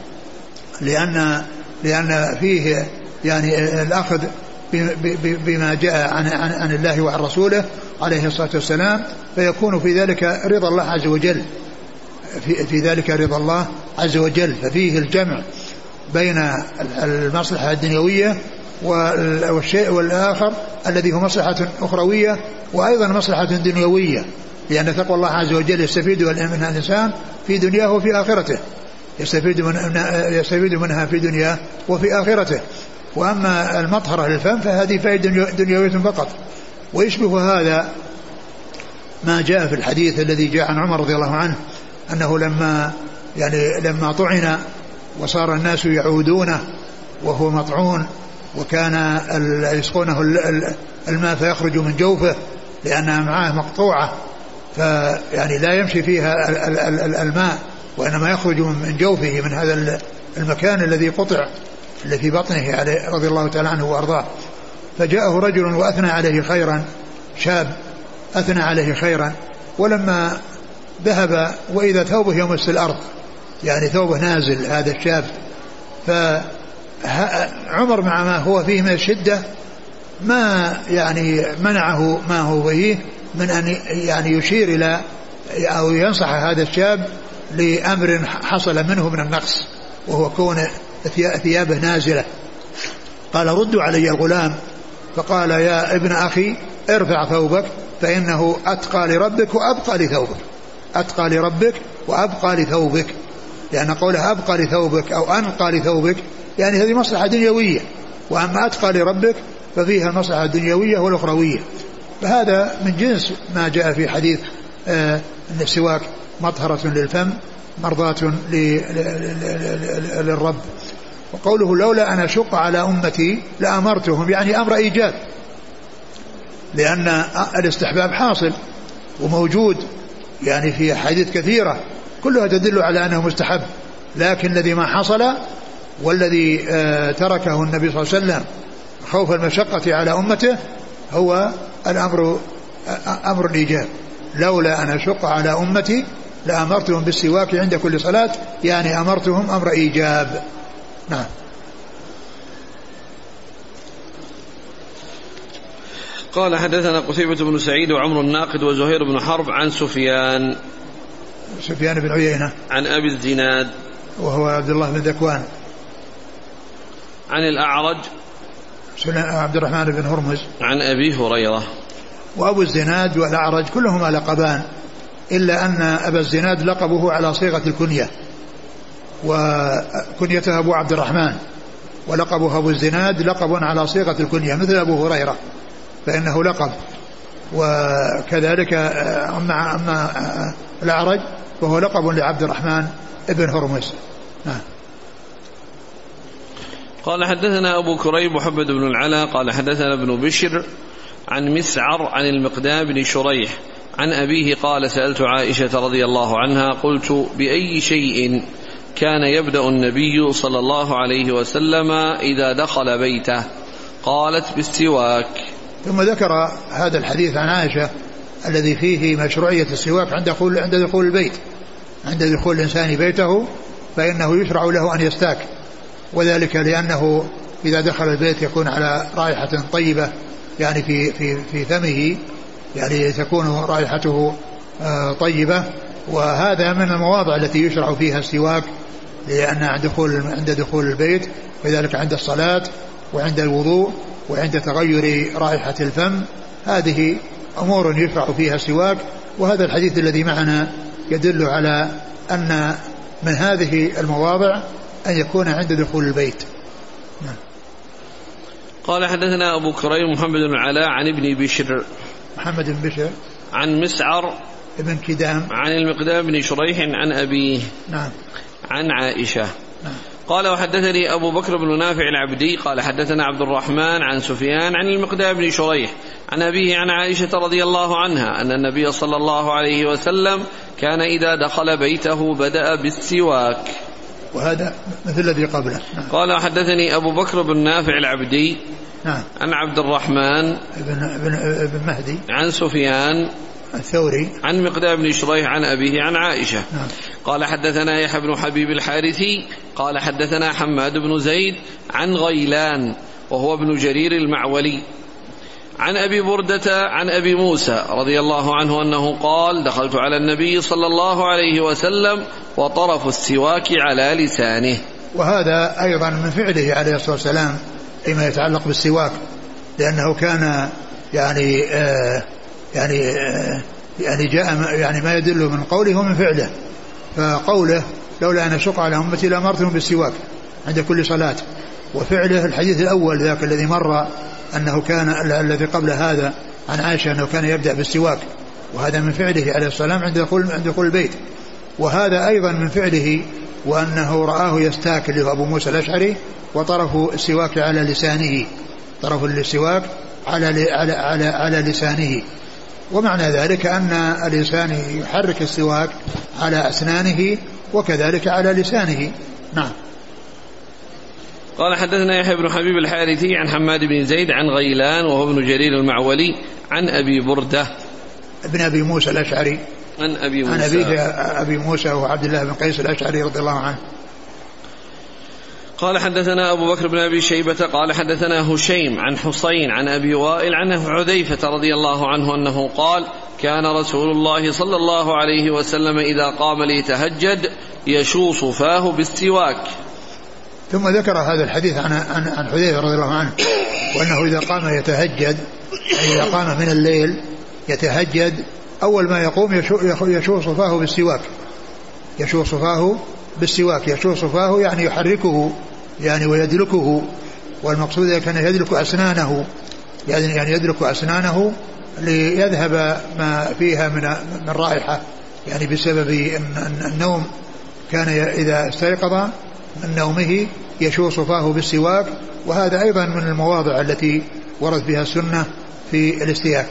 لأن لأن فيه يعني الأخذ بما جاء عن عن, عن الله وعن رسوله عليه الصلاة والسلام، فيكون في ذلك رضا الله عز وجل، في, في ذلك رضا الله عز وجل. ففيه الجمع بين المصلحة الدنيوية والشيء والآخر الذي هو مصلحة أخروية وأيضا مصلحة دنيوية، لأن تقوى الله عز وجل يستفيد منها الإنسان في دنياه وفي آخرته، يستفيد, من يستفيد منها في دنياه وفي آخرته. وأما المطهرة للفم فهذه فائدة دنيوية فقط. ويشبه هذا ما جاء في الحديث الذي جاء عن عمر رضي الله عنه أنه لما يعني لما طعن وصار الناس يعودونه وهو مطعون، وكان يسقونه الماء فيخرج من جوفه لأنها معاه مقطوعة، فيعني لا يمشي فيها الماء وإنما يخرج من جوفه من هذا المكان الذي قطع اللي في بطنه عليه رضي الله تعالى عنه وأرضاه. فجاءه رجل وأثنى عليه خيرا، شاب أثنى عليه خيرا، ولما ذهب وإذا ثوبه يمس الأرض، يعني ثوبه نازل هذا الشاب، فعمر مع ما هو فيه من الشدة ما يعني منعه ما هو فيه من أن يعني يشير إلى أو ينصح هذا الشاب لأمر حصل منه من النقص، وهو كون ثيابه نازلة. قال ردوا علي الغلام، فقال يا ابن أخي ارفع ثوبك فإنه أتقى لربك وأبقى لثوبك، أتقى لربك وأبقى لثوبك، لأن قوله أبقى لثوبك أو أنقى لثوبك يعني هذه مصلحة دنيوية، وأما أتقى لربك ففيها المصلحة الدنيوية والأخروية. فهذا من جنس ما جاء في حديث آه أن السواك مطهرة للفم مرضاة للرب. وقوله لولا أن أشق على أمتي لأمرتهم يعني أمر إيجاب، لأن الاستحباب حاصل وموجود يعني في حديث كثيرة كلها تدل على أنه مستحب، لكن الذي ما حصل والذي تركه النبي صلى الله عليه وسلم خوف المشقة على أمته هو الأمر أمر الإيجاب. لولا أن أشق على أمتي لأمرتهم بالسواك عند كل صلاة، يعني أمرتهم أمر إيجاب. نعم. قال حدثنا قتيبة بن سعيد وعمر الناقد وزهير بن حرب عن سفيان سفيان بن عيينة عن أبي الزناد وهو عبد الله بن ذكوان عن الأعرج عبد الرحمن بن هرمز عن أبي هريرة. وأبو الزناد والأعرج كلهما لقبان، إلا أن أبا الزناد لقبه على صيغة الكنية وكنيته أبو عبد الرحمن، ولقبه أبو الزناد لقب على صيغة الكنية مثل أبو هريرة فإنه لقب. وكذلك أما, أما الأعرج وهو لقب لعبد الرحمن ابن هرمز. نعم. قال حدثنا أبو كريب محمد بن العلا قال حدثنا ابن بشر عن مسعر عن المقدام بن شريح عن أبيه قال سألت عائشة رضي الله عنها قلت بأي شيء كان يبدأ النبي صلى الله عليه وسلم إذا دخل بيته؟ قالت بالسواك. ثم ذكر هذا الحديث عن عائشة الذي فيه مشروعية السواك عند دخول عند دخول البيت، عند دخول الإنسان بيته فإنه يشرع له أن يستاك، وذلك لأنه إذا دخل البيت يكون على رائحة طيبة يعني في في في فمه، يعني تكون رائحته طيبة، وهذا من المواضع التي يشرع فيها السواك، لأن عند دخول عند دخول البيت وذلك عند الصلاة وعند الوضوء وعند تغير رائحة الفم، هذه أمور يشرع فيها السواك. وهذا الحديث الذي معنا يدل على أن من هذه المواضع أن يكون عند دخول البيت. قال حدثنا أبو كريم محمد بن العلاء عن ابن بشر محمد بن بشر عن مسعر ابن كدام عن المقدام بن شريح عن أبيه نعم عن عائشة نعم. قال وحدثني أبو بكر بن نافع العبدي قال حدثنا عبد الرحمن عن سفيان عن المقدام بن شريح عن أبيه عن عائشة رضي الله عنها أن النبي صلى الله عليه وسلم كان إذا دخل بيته بدأ بالسواك، وهذا مثل الذي قبله. نعم. قال حدثني أبو بكر بن نافع العبدي نعم. عن عبد الرحمن ابن, ابن, ابن مهدي عن سفيان الثوري عن مقدام بن شريح عن أبيه عن عائشة. نعم. قال حدثنا يحيى بن حبيب الحارثي قال حدثنا حماد بن زيد عن غيلان وهو ابن جرير المعولي عن أبي بردة عن أبي موسى رضي الله عنه أنه قال دخلت على النبي صلى الله عليه وسلم وطرف السواك على لسانه. وهذا أيضا من فعله عليه الصلاة والسلام فيما يتعلق بالسواك، لأنه كان يعني آه يعني آه يعني جاء يعني ما يدل من قوله ومن فعله. فقوله لولا أن أشق على أمتي لأمرتهم بالسواك عند كل صلاة، وفعله الحديث الأول ذاك الذي مر أنه كان الذي قبل هذا عن عائشة أنه كان يبدأ بالسواك، وهذا من فعله عليه السلام عند دخول عند دخول البيت. وهذا أيضا من فعله وأنه رآه يستاك اللي هو أبو موسى الأشعري وطرف السواك على لسانه، طرف السواك على على على على لسانه. ومعنى ذلك أن الإنسان يحرك السواك على أسنانه وكذلك على لسانه. نعم. قال حدثنا يحيى بن حبيب الحارثي عن حماد بن زيد عن غيلان وهو ابن جرير المعولي عن أبي بردة ابن أبي موسى الأشعري عن أبي موسى عن أبيه أبي موسى وعبد الله بن قيس الأشعري رضي الله عنه. قال حدثنا أبو بكر بن أبي شيبة قال حدثنا هشيم عن حصين عن أبي وائل عن حذيفة رضي الله عنه أنه قال كان رسول الله صلى الله عليه وسلم إذا قام ليتهجد يشوص فاه بالسواك. ثم ذكر هذا الحديث عن عن عن حذيفة رضي الله عنه وأنه إذا قام يتهجد، إذا قام من الليل يتهجد أول ما يقوم يشوص فاه بالسواك، يشوص فاه بالسواك يشوص فاه يعني يحركه يعني ويدلكه، والمقصود كان يدلك أسنانه يعني يعني يدلك أسنانه ليذهب ما فيها من من رائحة يعني بسبب النوم. كان إذا استيقظ من نومه يشوص فاه بالسواك، وهذا أيضا من المواضع التي ورد بها السنة في الاستياك.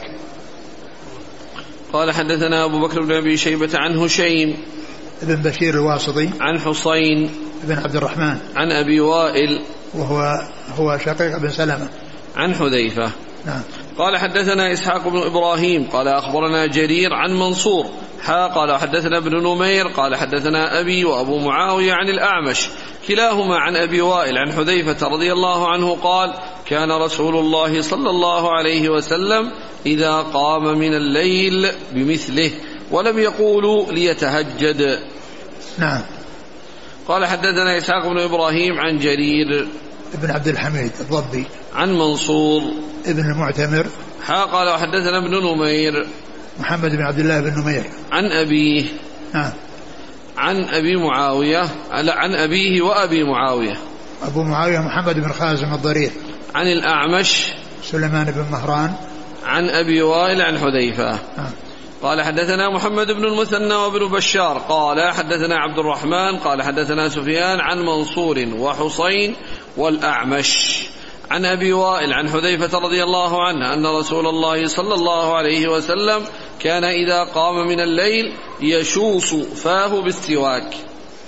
قال حدثنا أبو بكر بن أبي شيبة عن هشيم ابن بشير الواسطي عن حصين ابن عبد الرحمن عن أبي وائل وهو هو شقيق بن سلمة عن حذيفة. نعم. قال حدثنا إسحاق بن إبراهيم قال أخبرنا جرير عن منصور حا قال حدثنا ابن نمير قال حدثنا أبي وأبو معاوية عن الأعمش كلاهما عن أبي وائل عن حذيفة رضي الله عنه قال كان رسول الله صلى الله عليه وسلم إذا قام من الليل بمثله ولم يقولوا ليتهجد. نعم. قال حدثنا إسحاق بن إبراهيم عن جرير ابن عبد الحميد الضبي عن منصور ابن المعتمر حا قال وحدثنا ابن نمير محمد بن عبد الله بن نمير عن أبيه نعم عن أبي معاوية عن أبيه وأبي معاوية أبو معاوية محمد بن خازم الضرير عن الأعمش سليمان بن مهران عن أبي وائل عن حذيفة. نعم. قال حدثنا محمد بن المثنى وابن بشار قال حدثنا عبد الرحمن قال حدثنا سفيان عن منصور وحصين والأعمش عن أبي وائل عن حذيفة رضي الله عنه أن رسول الله صلى الله عليه وسلم كان إذا قام من الليل يشوص فاه بالسواك.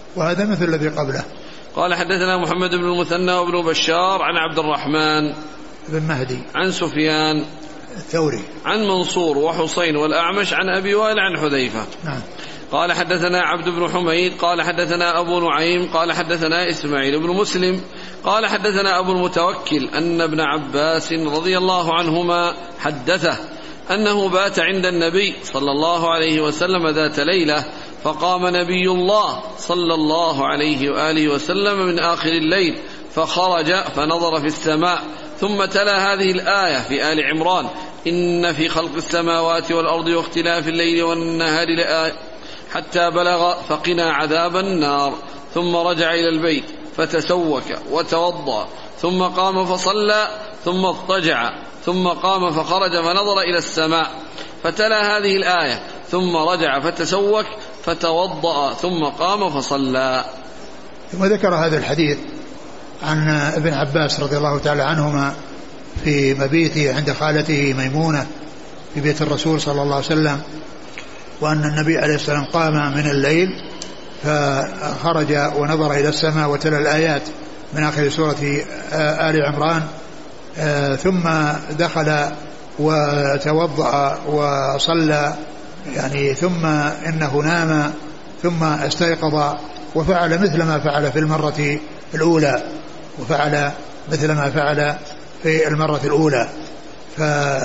وهذا مثل الذي قبله. قال حدثنا محمد بن المثنى وابن بشار عن عبد الرحمن بن مهدي عن سفيان الثوري عن منصور وحسين والأعمش عن أبي وائل عن حذيفة. نعم. قال حدثنا عبد بن حميد قال حدثنا أبو نعيم قال حدثنا إسماعيل بن مسلم قال حدثنا أبو المتوكل أن ابن عباس رضي الله عنهما حدثه أنه بات عند النبي صلى الله عليه وسلم ذات ليلة فقام نبي الله صلى الله عليه وآله وسلم من آخر الليل فخرج فنظر في السماء ثم تلا هذه الآية في آل عمران إن في خلق السماوات والأرض واختلاف الليل والنهار لآية حتى بلغ فقنا عذاب النار ثم رجع إلى البيت فتسوك وتوضأ ثم قام فصلى ثم اضطجع ثم قام فخرج فنظر إلى السماء فتلا هذه الآية ثم رجع فتسوك فتوضأ ثم قام فصلى. ثم ذكر هذا الحديث عن ابن عباس رضي الله تعالى عنهما في مبيته عند خالته ميمونة في بيت الرسول صلى الله عليه وسلم، وأن النبي عليه السلام قام من الليل فخرج ونظر إلى السماء وتلا الآيات من آخر سورة آل عمران ثم دخل وتوضأ وصلى يعني ثم إنه نام ثم استيقظ وفعل مثل ما فعل في المرة الأولى وفعل مثل ما فعل في المرة الأولى. ف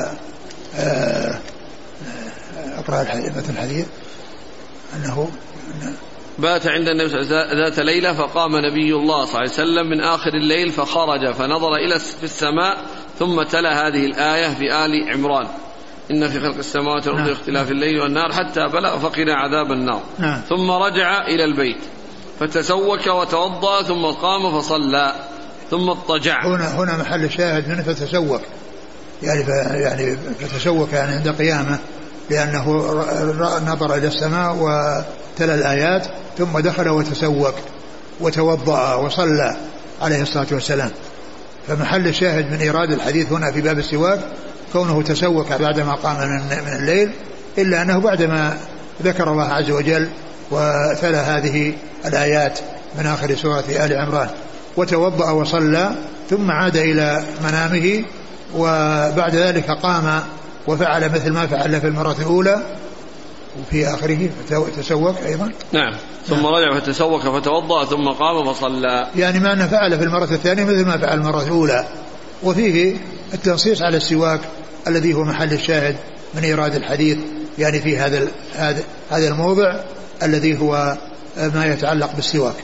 أقرأ مثل الحديث أنه بات عند النبي صلى الله عليه وسلم ذات ليلة فقام نبي الله صلى الله عليه وسلم من آخر الليل فخرج فنظر إلى في السماء ثم تلا هذه الآية في آل عمران إن في خلق السماوات والأرض واختلاف الليل والنهار حتى بلغ فقنا عذاب النار. نعم. ثم رجع إلى البيت فتسوك وتوضأ ثم قام فصلى ثم اضطجع. هنا هنا محل الشاهد من فتسوك يعني يعني فتسوك يعني عند قيامه لأنه نظر إلى السماء وتلا الآيات ثم دخل وتسوك وتوضأ وصلى عليه الصلاة والسلام. فمحل الشاهد من إيراد الحديث هنا في باب السواك كونه تسوك بعدما قام من الليل، إلا أنه بعدما ذكر الله عز وجل وتلا هذه الآيات من آخر سورة آل عمران وتوضأ وصلى ثم عاد إلى منامه، وبعد ذلك قام وفعل مثل ما فعل في المرة الأولى وفي آخره تسوك أيضا. نعم. ثم نعم. رجع فتسوك فتوضأ ثم قام فصلى، يعني ما أنه فعل في المرة الثانية مثل ما فعل المرة الأولى. وفيه التنصيص على السواك الذي هو محل الشاهد من إيراد الحديث يعني في هذا هذا الموضع الذي هو ما يتعلق بالسواك.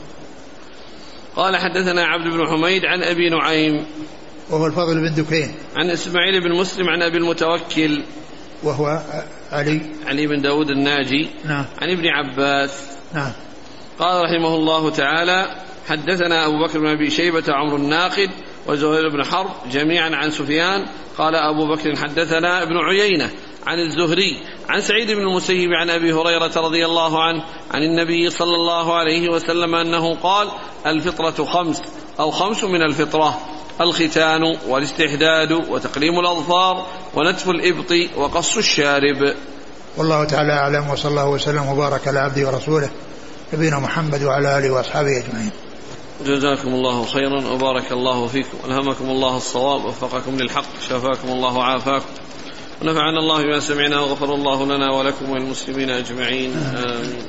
قال حدثنا عبد بن حميد عن أبي نعيم وهو الفضل بن دكين عن إسماعيل بن مسلم عن أبي المتوكل وهو علي علي بن داود الناجي. نعم. عن ابن عباس. نعم. قال رحمه الله تعالى حدثنا أبو بكر بن أبي شيبة عمرو الناقد وزهير بن حرب جميعا عن سفيان قال أبو بكر حدثنا ابن عيينة عن الزهري عن سعيد بن المسيب عن أبي هريرة رضي الله عنه عن النبي صلى الله عليه وسلم أنه قال الفطرة خمس أو خمس من الفطرة: الختان والاستحداد وتقليم الأظفار ونتف الإبط وقص الشارب. والله تعالى أعلم، وصلى الله وسلم وبارك على عبده ورسوله نبينا محمد وعلى آله وأصحابه أجمعين. جزاكم الله خيرا وبارك الله فيكم، ألهمكم الله الصواب ووفقكم للحق، شفاكم الله وعافاكم، ونفعنا الله بما سمعنا وغفر الله لنا ولكم وللمسلمين أجمعين، آمين.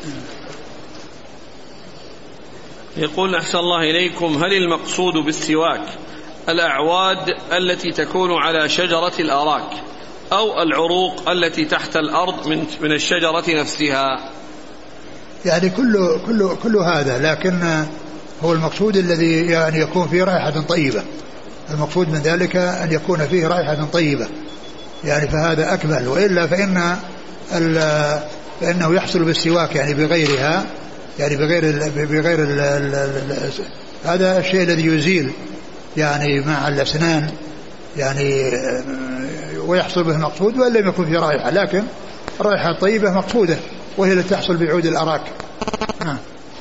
يقول أحسن الله إليكم: هل المقصود بالسواك الأعواد التي تكون على شجرة الأراك أو العروق التي تحت الأرض من من الشجرة نفسها؟ يعني كل كل كل هذا، لكن هو المقصود الذي يعني يكون فيه رائحة طيبة. المقصود من ذلك أن يكون فيه رائحة طيبة، يعني فهذا أكمل. وإلا فإن فإنه يحصل بالسواك يعني بغيرها، يعني بغير ال بغير ال ال ال هذا الشيء الذي يزيل يعني مع الأسنان يعني ويحصل به المقصود، وإن لم يكن فيه رائحة، لكن الرائحة الطيبة مقصودة وهي التي تحصل بعود الأراك. نعم.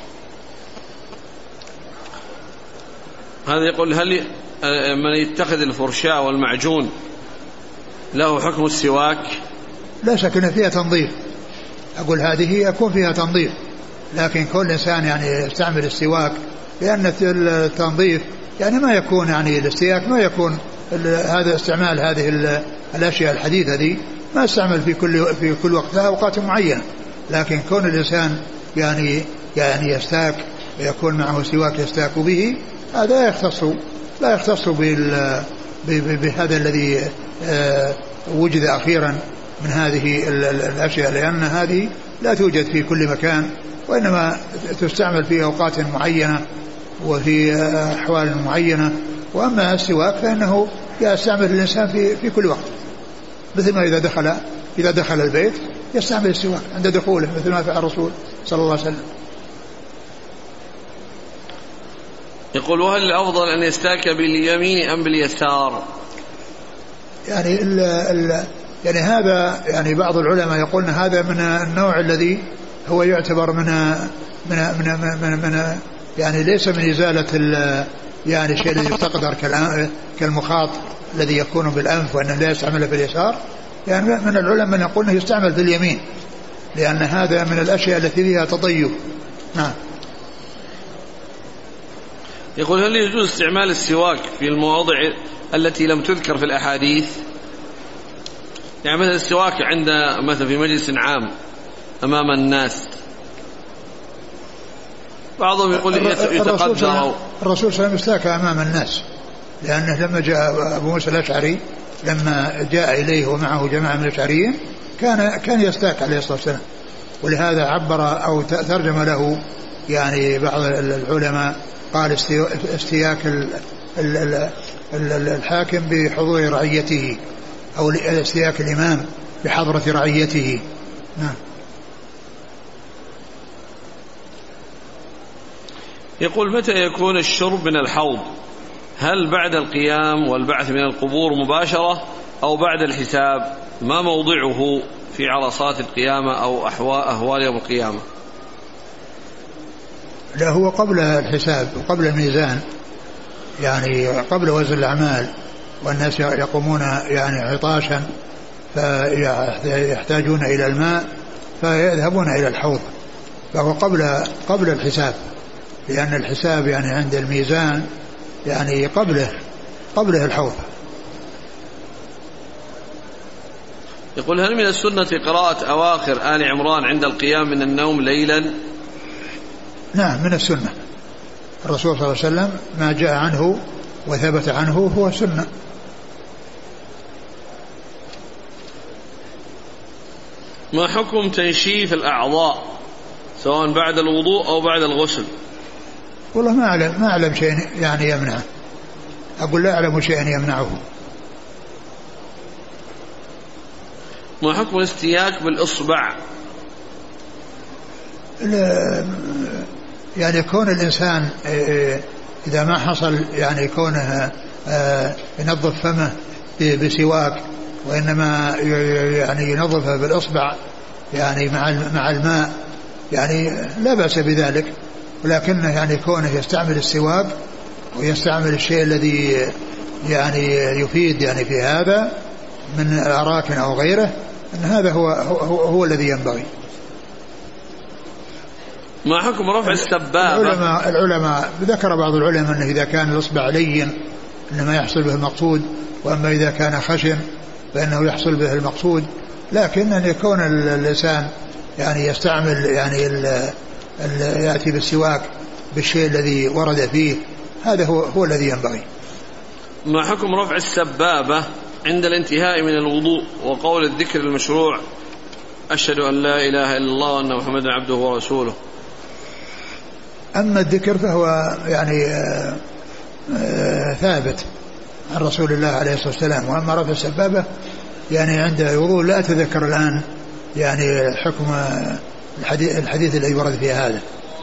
هذا يقول: هل من يتخذ الفرشاة والمعجون له حكم السواك؟ لا شك أن فيها تنظيف، أقول هذه يكون فيها تنظيف، لكن كل إنسان يعني يستعمل السواك، لأن التنظيف يعني ما يكون يعني الاستياك ما يكون هذا استعمال هذه الأشياء الحديثة دي ما استعمل في كل في كل وقت، لها أوقات معينة. لكن كون الإنسان يعني يعني يستاك ويكون معه سواك يستاك به، هذا يختص لا يختص بال بهذا الذي وجد أخيرا من هذه الأشياء، لأن هذه لا توجد في كل مكان، وإنما تستعمل في أوقات معينة وفي أحوال معينة. وأما السواك فإنه يستعمل الإنسان في في كل وقت، مثل ما إذا دخل إذا دخل البيت يستعمل السواك عند دخوله، مثل ما فعل الرسول صلى الله عليه وسلم. يقول: وهل الأفضل أن يستاك باليمين أم باليسار؟ يعني ال ال يعني هذا يعني بعض العلماء يقولون هذا من النوع الذي هو يعتبر من من من من, من يعني ليس من إزالة يعني الشيء الذي يستقدر كالمخاط الذي يكون بالأنف وأنه لا يستعمله في اليسار. يعني من العلماء من يقول أنه يستعمل في اليمين، لأن هذا من الأشياء التي فيها تطيب. نعم. يقول: هل يجوز استعمال السواك في المواضع التي لم تذكر في الأحاديث؟ يعني مثل السواك عند مثلا في مجلس عام أمام الناس، بعضهم يقول يتقدر. الرسول صلى الله عليه وسلم استاك أمام الناس، لأنه لما جاء أبو موسى الأشعري لما جاء إليه ومعه جماعة من الأشعريين كان كان يستاك عليه الصلاة والسلام، ولهذا عبر أو ترجم له يعني بعض العلماء قال استياك الحاكم بحضور رعيته أو استياك الإمام بحضرة رعيته. نعم. يقول: متى يكون الشرب من الحوض؟ هل بعد القيام والبعث من القبور مباشرة أو بعد الحساب؟ ما موضعه في عرصات القيامة أو أهوال يوم القيامة؟ لا، هو قبل الحساب وقبل الميزان، يعني قبل وزن الأعمال، والناس يقومون يعني عطاشا فيحتاجون إلى الماء فيذهبون إلى الحوض، فهو قبل قبل الحساب، لأن الحساب يعني عند الميزان يعني قبله قبله الحوض. يقول: هل من السنة قراءة أواخر آل عمران عند القيام من النوم ليلا؟ نعم، من السنة. الرسول صلى الله عليه وسلم ما جاء عنه وثبت عنه هو سنة. ما حكم تنشيف الأعضاء سواء بعد الوضوء أو بعد الغسل؟ والله ما أعلم ما أعلم شيء يعني يمنعه، أقول لا أعلم شيئا يمنعه. ما حكم الاستياك بالإصبع؟ يعني كون الإنسان إذا ما حصل يعني كونه ينظف فمه بسواك، وإنما يعني ينظفه بالإصبع يعني مع مع الماء، يعني لا بأس بذلك، ولكنه يعني كونه يستعمل السواك ويستعمل الشيء الذي يعني يفيد يعني في هذا من أراك أو غيره، أن هذا هو هو, هو الذي ينبغي. ما حكم رفع السبابة؟ العلماء, العلماء ذكر بعض العلماء أنه إذا كان الإصبع لين إنما يحصل به المقصود، وأما إذا كان خشن فإنه يحصل به المقصود، لكن أن يكون الإنسان يعني يستعمل يعني ال ال يأتي بالسواك بالشيء الذي ورد فيه، هذا هو, هو الذي ينبغي. ما حكم رفع السبابة عند الانتهاء من الوضوء وقول الذكر المشروع أشهد أن لا إله إلا الله وأن محمدا عبده ورسوله؟ أما الذكر فهو يعني آآ آآ ثابت عن رسول الله عليه الصلاة والسلام، وأما رفع السبابة يعني عند الوضوء لا أتذكر الآن يعني حكم الحديث, الحديث الذي ورد في هذا.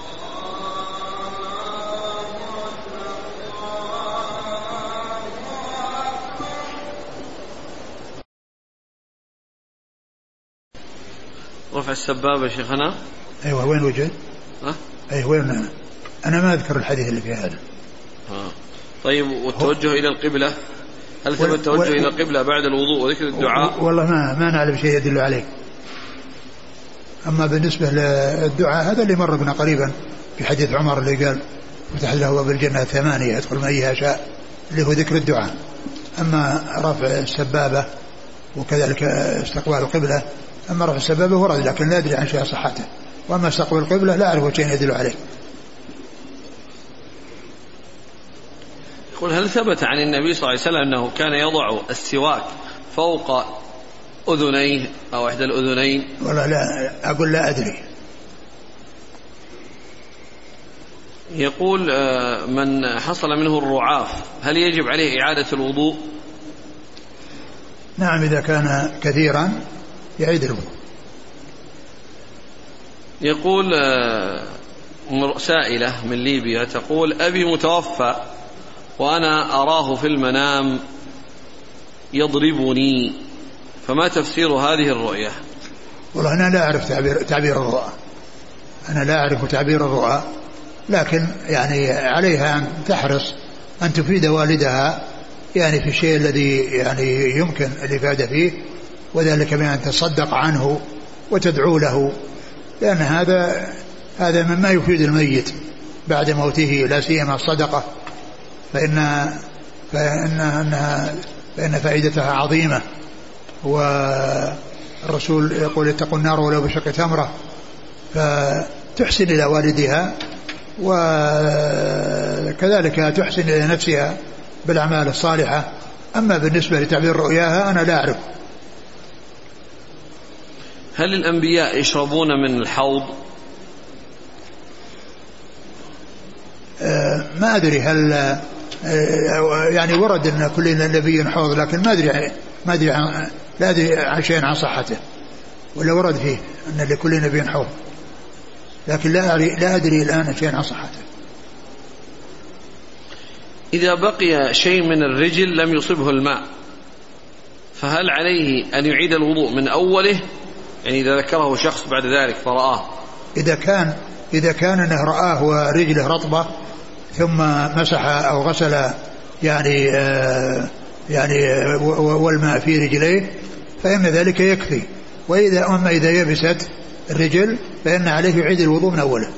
رفع السبابة شيخنا؟ أيوة، وين وجد؟ ها؟ أيوة، وين؟ أنا ما أذكر الحديث اللي في هذا. ها. طيب، والتوجه إلى القبلة، هل ثبت التوجه إلى القبلة بعد الوضوء وذكر الدعاء؟ والله ما ما نعلم شيء يدل عليه. أما بالنسبة للدعاء هذا اللي مر بنا قريبا في حديث عمر اللي قال فتح له باب الجنة ثمانية يدخل من أيها شاء، اللي هو ذكر الدعاء. أما رفع السبابة وكذلك استقبال القبلة، أما رفع السبابة ورد لكن لا أدري عن شيء صحته، وأما استقبال القبلة لا أعرف شيء يدل عليه. يقول هل ثبت عن النبي صلى الله عليه وسلم أنه كان يضع السواك فوق أذنيه أو إحدى الأذنين؟ والله لا أقول لا أدري. يقول من حصل منه الرعاف هل يجب عليه إعادة الوضوء؟ نعم إذا كان كثيرا يعيد الوضوء. يقول سائلة من ليبيا تقول أبي متوفى وأنا أراه في المنام يضربني، فما تفسير هذه الرؤية؟ والله أنا لا أعرف تعبير, تعبير الرؤى أنا لا أعرف تعبير الرؤى، لكن يعني عليها أن تحرص أن تفيد والدها يعني في الشيء الذي يعني يمكن الإفادة فيه، وذلك بأن تصدق عنه وتدعو له، لأن هذا هذا مما يفيد الميت بعد موته، لا سيما الصدقة، فإن فإن أنها فإن فائدتها عظيمة. والرسول يقول اتقوا النار ولو بشق تمرة، فتحسن إلى والدها وكذلك تحسن إلى نفسها بالأعمال الصالحة. أما بالنسبة لتعبير رؤياها أنا لا أعرف. هل الأنبياء يشربون من الحوض؟ أه ما أدري هل أه يعني ورد أن كل نبي حوض، لكن ما أدري ما أدري عن لا أدري عن شيء عن صحته، ولا ورد فيه أن لكل نبي حوض، لكن لا أدري لا أدري الآن شيء عن صحته. إذا بقي شيء من الرجل لم يصبه الماء فهل عليه أن يعيد الوضوء من أوله؟ يعني إذا ذكره شخص بعد ذلك فرآه، إذا كان إذا كان أنه رآه ورجله رطبة ثم مسح أو غسل يعني آه يعني آه والماء في رجليه فإن ذلك يكفي. وإذا أما إذا يبست الرجل فإن عليه يعيد الوضوء من أوله.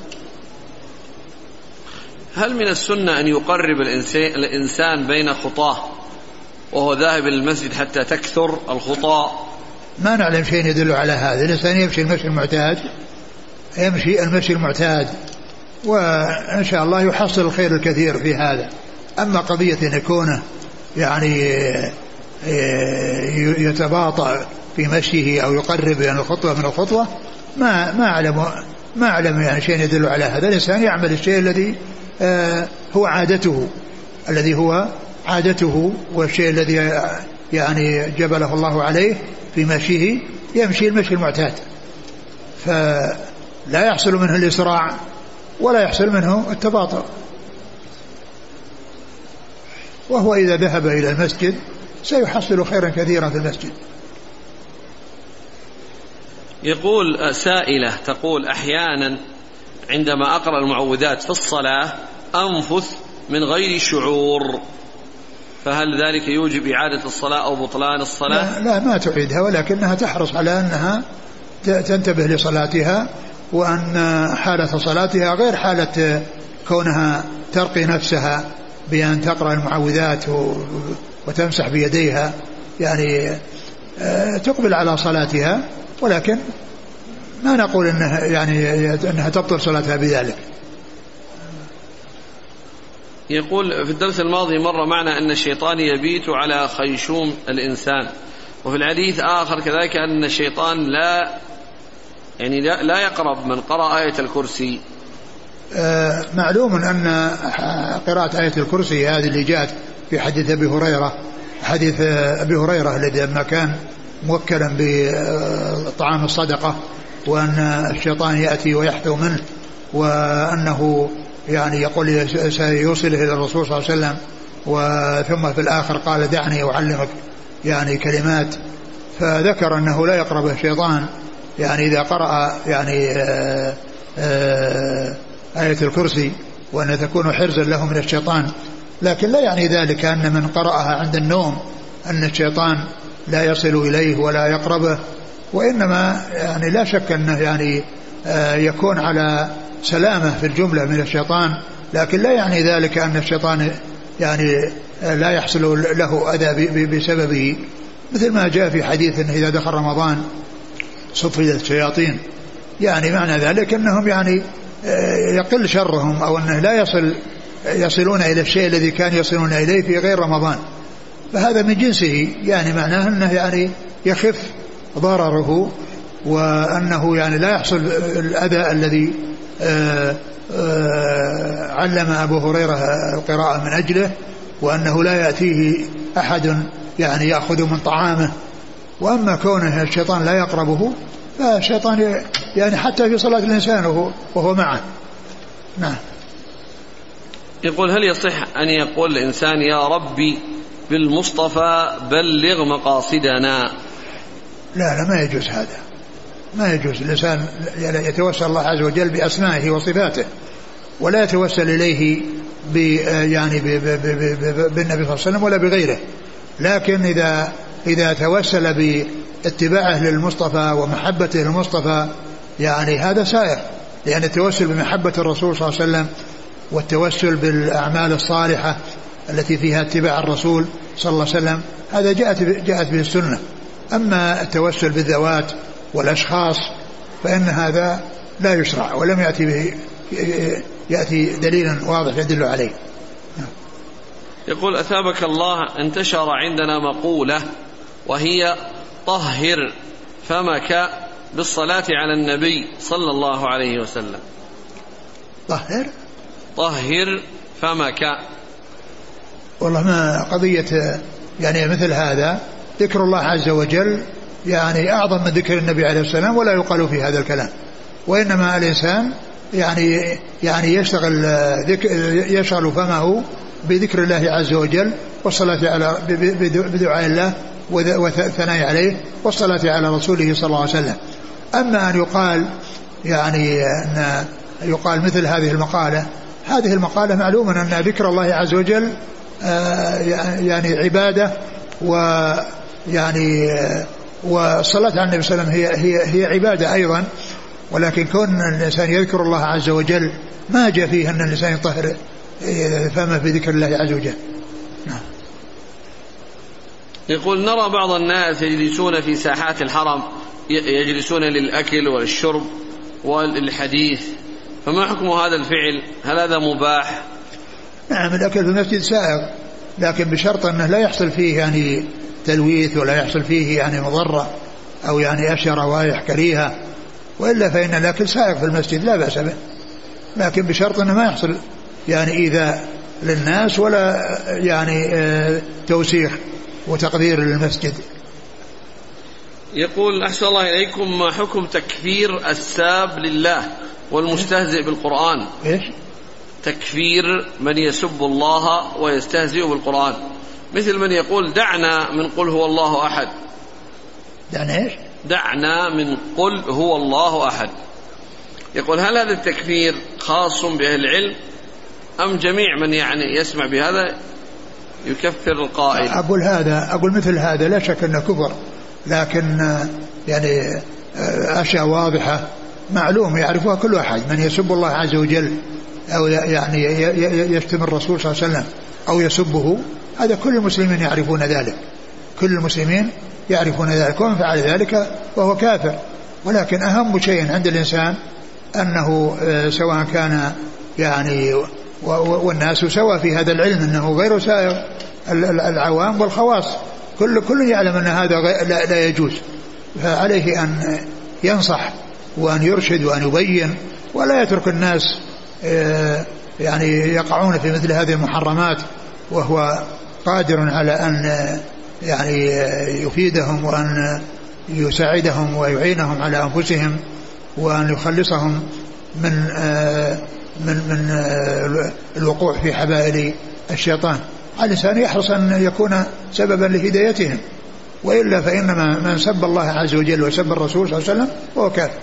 هل من السنة أن يقرب الإنسان بين خطاه وهو ذاهب للمسجد حتى تكثر الخطاة؟ ما نعلم شيء يدل على هذا. الإنسان يمشي المشي المعتاد يمشي المشي المعتاد وإن شاء الله يحصل الخير الكثير في هذا. أما قضية أن يكون يعني يتباطأ في مشيه أو يقرب بين الخطوة من الخطوة ما ما أعلم ما أعلم يعني شيء يدل على هذا. الإنسان يعمل الشيء الذي هو عادته الذي هو عادته والشيء الذي يعني جبله الله عليه في مشيه، يمشي المشي المعتاد، فلا يحصل منه الإسراع ولا يحصل منه التباطؤ. وهو إذا ذهب إلى المسجد سيحصل خيرا كثيرا في المسجد. يقول سائلة تقول أحيانا عندما أقرأ المعوذات في الصلاة أنفث من غير شعور، فهل ذلك يوجب إعادة الصلاة أو بطلان الصلاة؟ لا, لا ما تعيدها، ولكنها تحرص على أنها تنتبه لصلاتها، وأن حالة صلاتها غير حالة كونها ترقي نفسها بأن تقرأ المعوذات وتمسح بيديها، يعني تقبل على صلاتها، ولكن ما نقول إنها يعني أنها تبطل صلاتها بذلك. يقول في الدرس الماضي مر معنا أن الشيطان يبيت على خيشوم الإنسان، وفي الحديث آخر كذلك أن الشيطان لا يعني لا, لا يقرب من قرأ آية الكرسي. آه معلوم أن قراءة آية الكرسي هذه اللي جاءت في حديث أبي هريرة، حديث أبي هريرة الذي لما كان موكلا بطعام الصدقة وأن الشيطان يأتي ويحثو منه، وأنه يعني يقول سيوصله إلى الرسول صلى الله عليه وسلم، وثم في الآخر قال دعني أعلمك يعني كلمات، فذكر أنه لا يقرب الشيطان يعني إذا قرأ يعني آآ آآ آية الكرسي، وأن تكون حرزا له من الشيطان، لكن لا يعني ذلك أن من قرأها عند النوم أن الشيطان لا يصل إليه ولا يقربه وإنما يعني لا شك أنه يعني يكون على سلامة في الجملة من الشيطان، لكن لا يعني ذلك أن الشيطان يعني لا يحصل له أذى بسببه، مثل ما جاء في حديث أنه إذا دخل رمضان صفدت الشياطين، يعني معنى ذلك أنهم يعني يقل شرهم، أو أنه لا يصل يصلون إلى الشيء الذي كان يصلون إليه في غير رمضان، فهذا من جنسه، يعني معناه أنه يعني يخف ضرره، وأنه يعني لا يحصل الأذى الذي آآ آآ علم أبو هريرة القراءة من أجله، وأنه لا يأتيه أحد يعني يأخذ من طعامه. وأما كونه الشيطان لا يقربه فالشيطان يعني حتى في صلاة الإنسان وهو معه. نعم. يقول هل يصح أن يقول الإنسان يا ربي بالمصطفى بلغ مقاصدنا؟ لا لا ما يجوز هذا، ما يجوز. الإنسان يتوسل الله عز وجل بأسمائه وصفاته، ولا يتوسل إليه يعني بالنبي صلى الله عليه وسلم ولا بغيره، لكن إذا إذا توسل باتباعه للمصطفى ومحبته للمصطفى يعني هذا سائر، لأن التوسل بمحبة الرسول صلى الله عليه وسلم والتوسل بالأعمال الصالحة التي فيها اتباع الرسول صلى الله عليه وسلم هذا جاءت جاءت به السنة. أما التوسل بالذوات والأشخاص فإن هذا لا يشرع، ولم يأتي به يأتي دليل واضح يدل عليه. يقول أثابك الله، انتشر عندنا مقولة وهي طهر فمك بالصلاة على النبي صلى الله عليه وسلم. طهر طهر فمك. والله ما قضية يعني مثل هذا، ذكر الله عز وجل يعني أعظم من ذكر النبي عليه السلام، ولا يقال في هذا الكلام، وإنما الإنسان يعني يعني يشتغل يشغل فمه بذكر الله عز وجل والصلاة على بدعاء الله والثناء عليه والصلاة على رسوله صلى الله عليه وسلم. أما أن يقال يعني أن يقال مثل هذه المقالة، هذه المقالة معلوم أن ذكر الله عز وجل يعني عبادة، ويعني والصلاة على النبي صلى الله عليه وسلم هي هي هي عبادة أيضا، ولكن كون الإنسان يذكر الله عز وجل ما جاء فيه أن الإنسان يطهر فما بذكر الله عز وجل. نعم. يقول نرى بعض الناس يجلسون في ساحات الحرم، يجلسون للأكل والشرب والحديث، فما حكم هذا الفعل؟ هل هذا مباح؟ نعم، الأكل في المسجد سائغ، لكن بشرط أنه لا يحصل فيه يعني تلويث، ولا يحصل فيه يعني مضرة أو يعني أشياء روائح كريهة، وإلا فإن الأكل سائغ في المسجد لا بأس به، لكن بشرط أنه ما يحصل يعني إيذاء للناس ولا يعني توسيخ وتقدير للمسجد. يقول أحسن الله إليكم، ما حكم تكفير الساب لله والمستهزئ بالقرآن؟ إيش؟ تكفير من يسب الله ويستهزئ بالقرآن، مثل من يقول دعنا من قل هو الله أحد. دعنا إيش؟ دعنا من قل هو الله أحد. يقول هل هذا التكفير خاص بأهل العلم أم جميع من يعني يسمع بهذا يكفر القائل؟ أقول هذا أقول مثل هذا لا شك أنه كفر، لكن يعني أشياء واضحة معلوم يعرفها كل أحد، من يسب الله عز وجل أو يعني يشتم الرسول صلى الله عليه وسلم أو يسبه، هذا كل المسلمين يعرفون ذلك، كل المسلمين يعرفون ذلك، ومن فعل ذلك وهو كافر. ولكن أهم شيء عند الإنسان أنه سواء كان يعني والناس سواء في هذا العلم أنه غير سائغ، العوام والخواص كل كل يعلم أن هذا لا, لا يجوز، فعليه أن ينصح وأن يرشد وأن يبين، ولا يترك الناس يعني يقعون في مثل هذه المحرمات وهو قادر على أن يعني يفيدهم وأن يساعدهم ويعينهم على أنفسهم وأن يخلصهم من من من الوقوع في حبائل الشيطان. الإنسان يحرص أن يكون سببا لهدايتهم، وإلا فإنما من سب الله عز وجل وسب الرسول صلى الله عليه وسلم هو كافر.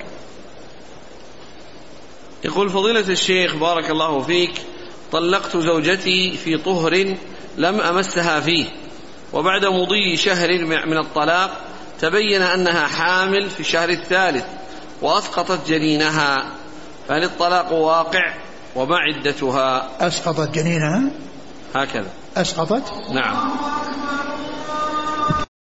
يقول فضيلة الشيخ بارك الله فيك، طلقت زوجتي في طهر لم أمسها فيه، وبعد مضي شهر من الطلاق تبين أنها حامل في الشهر الثالث وأسقطت جنينها، فهل الطلاق واقع وما عدتها؟ أسقطت جنينها، هكذا أسقطت، نعم.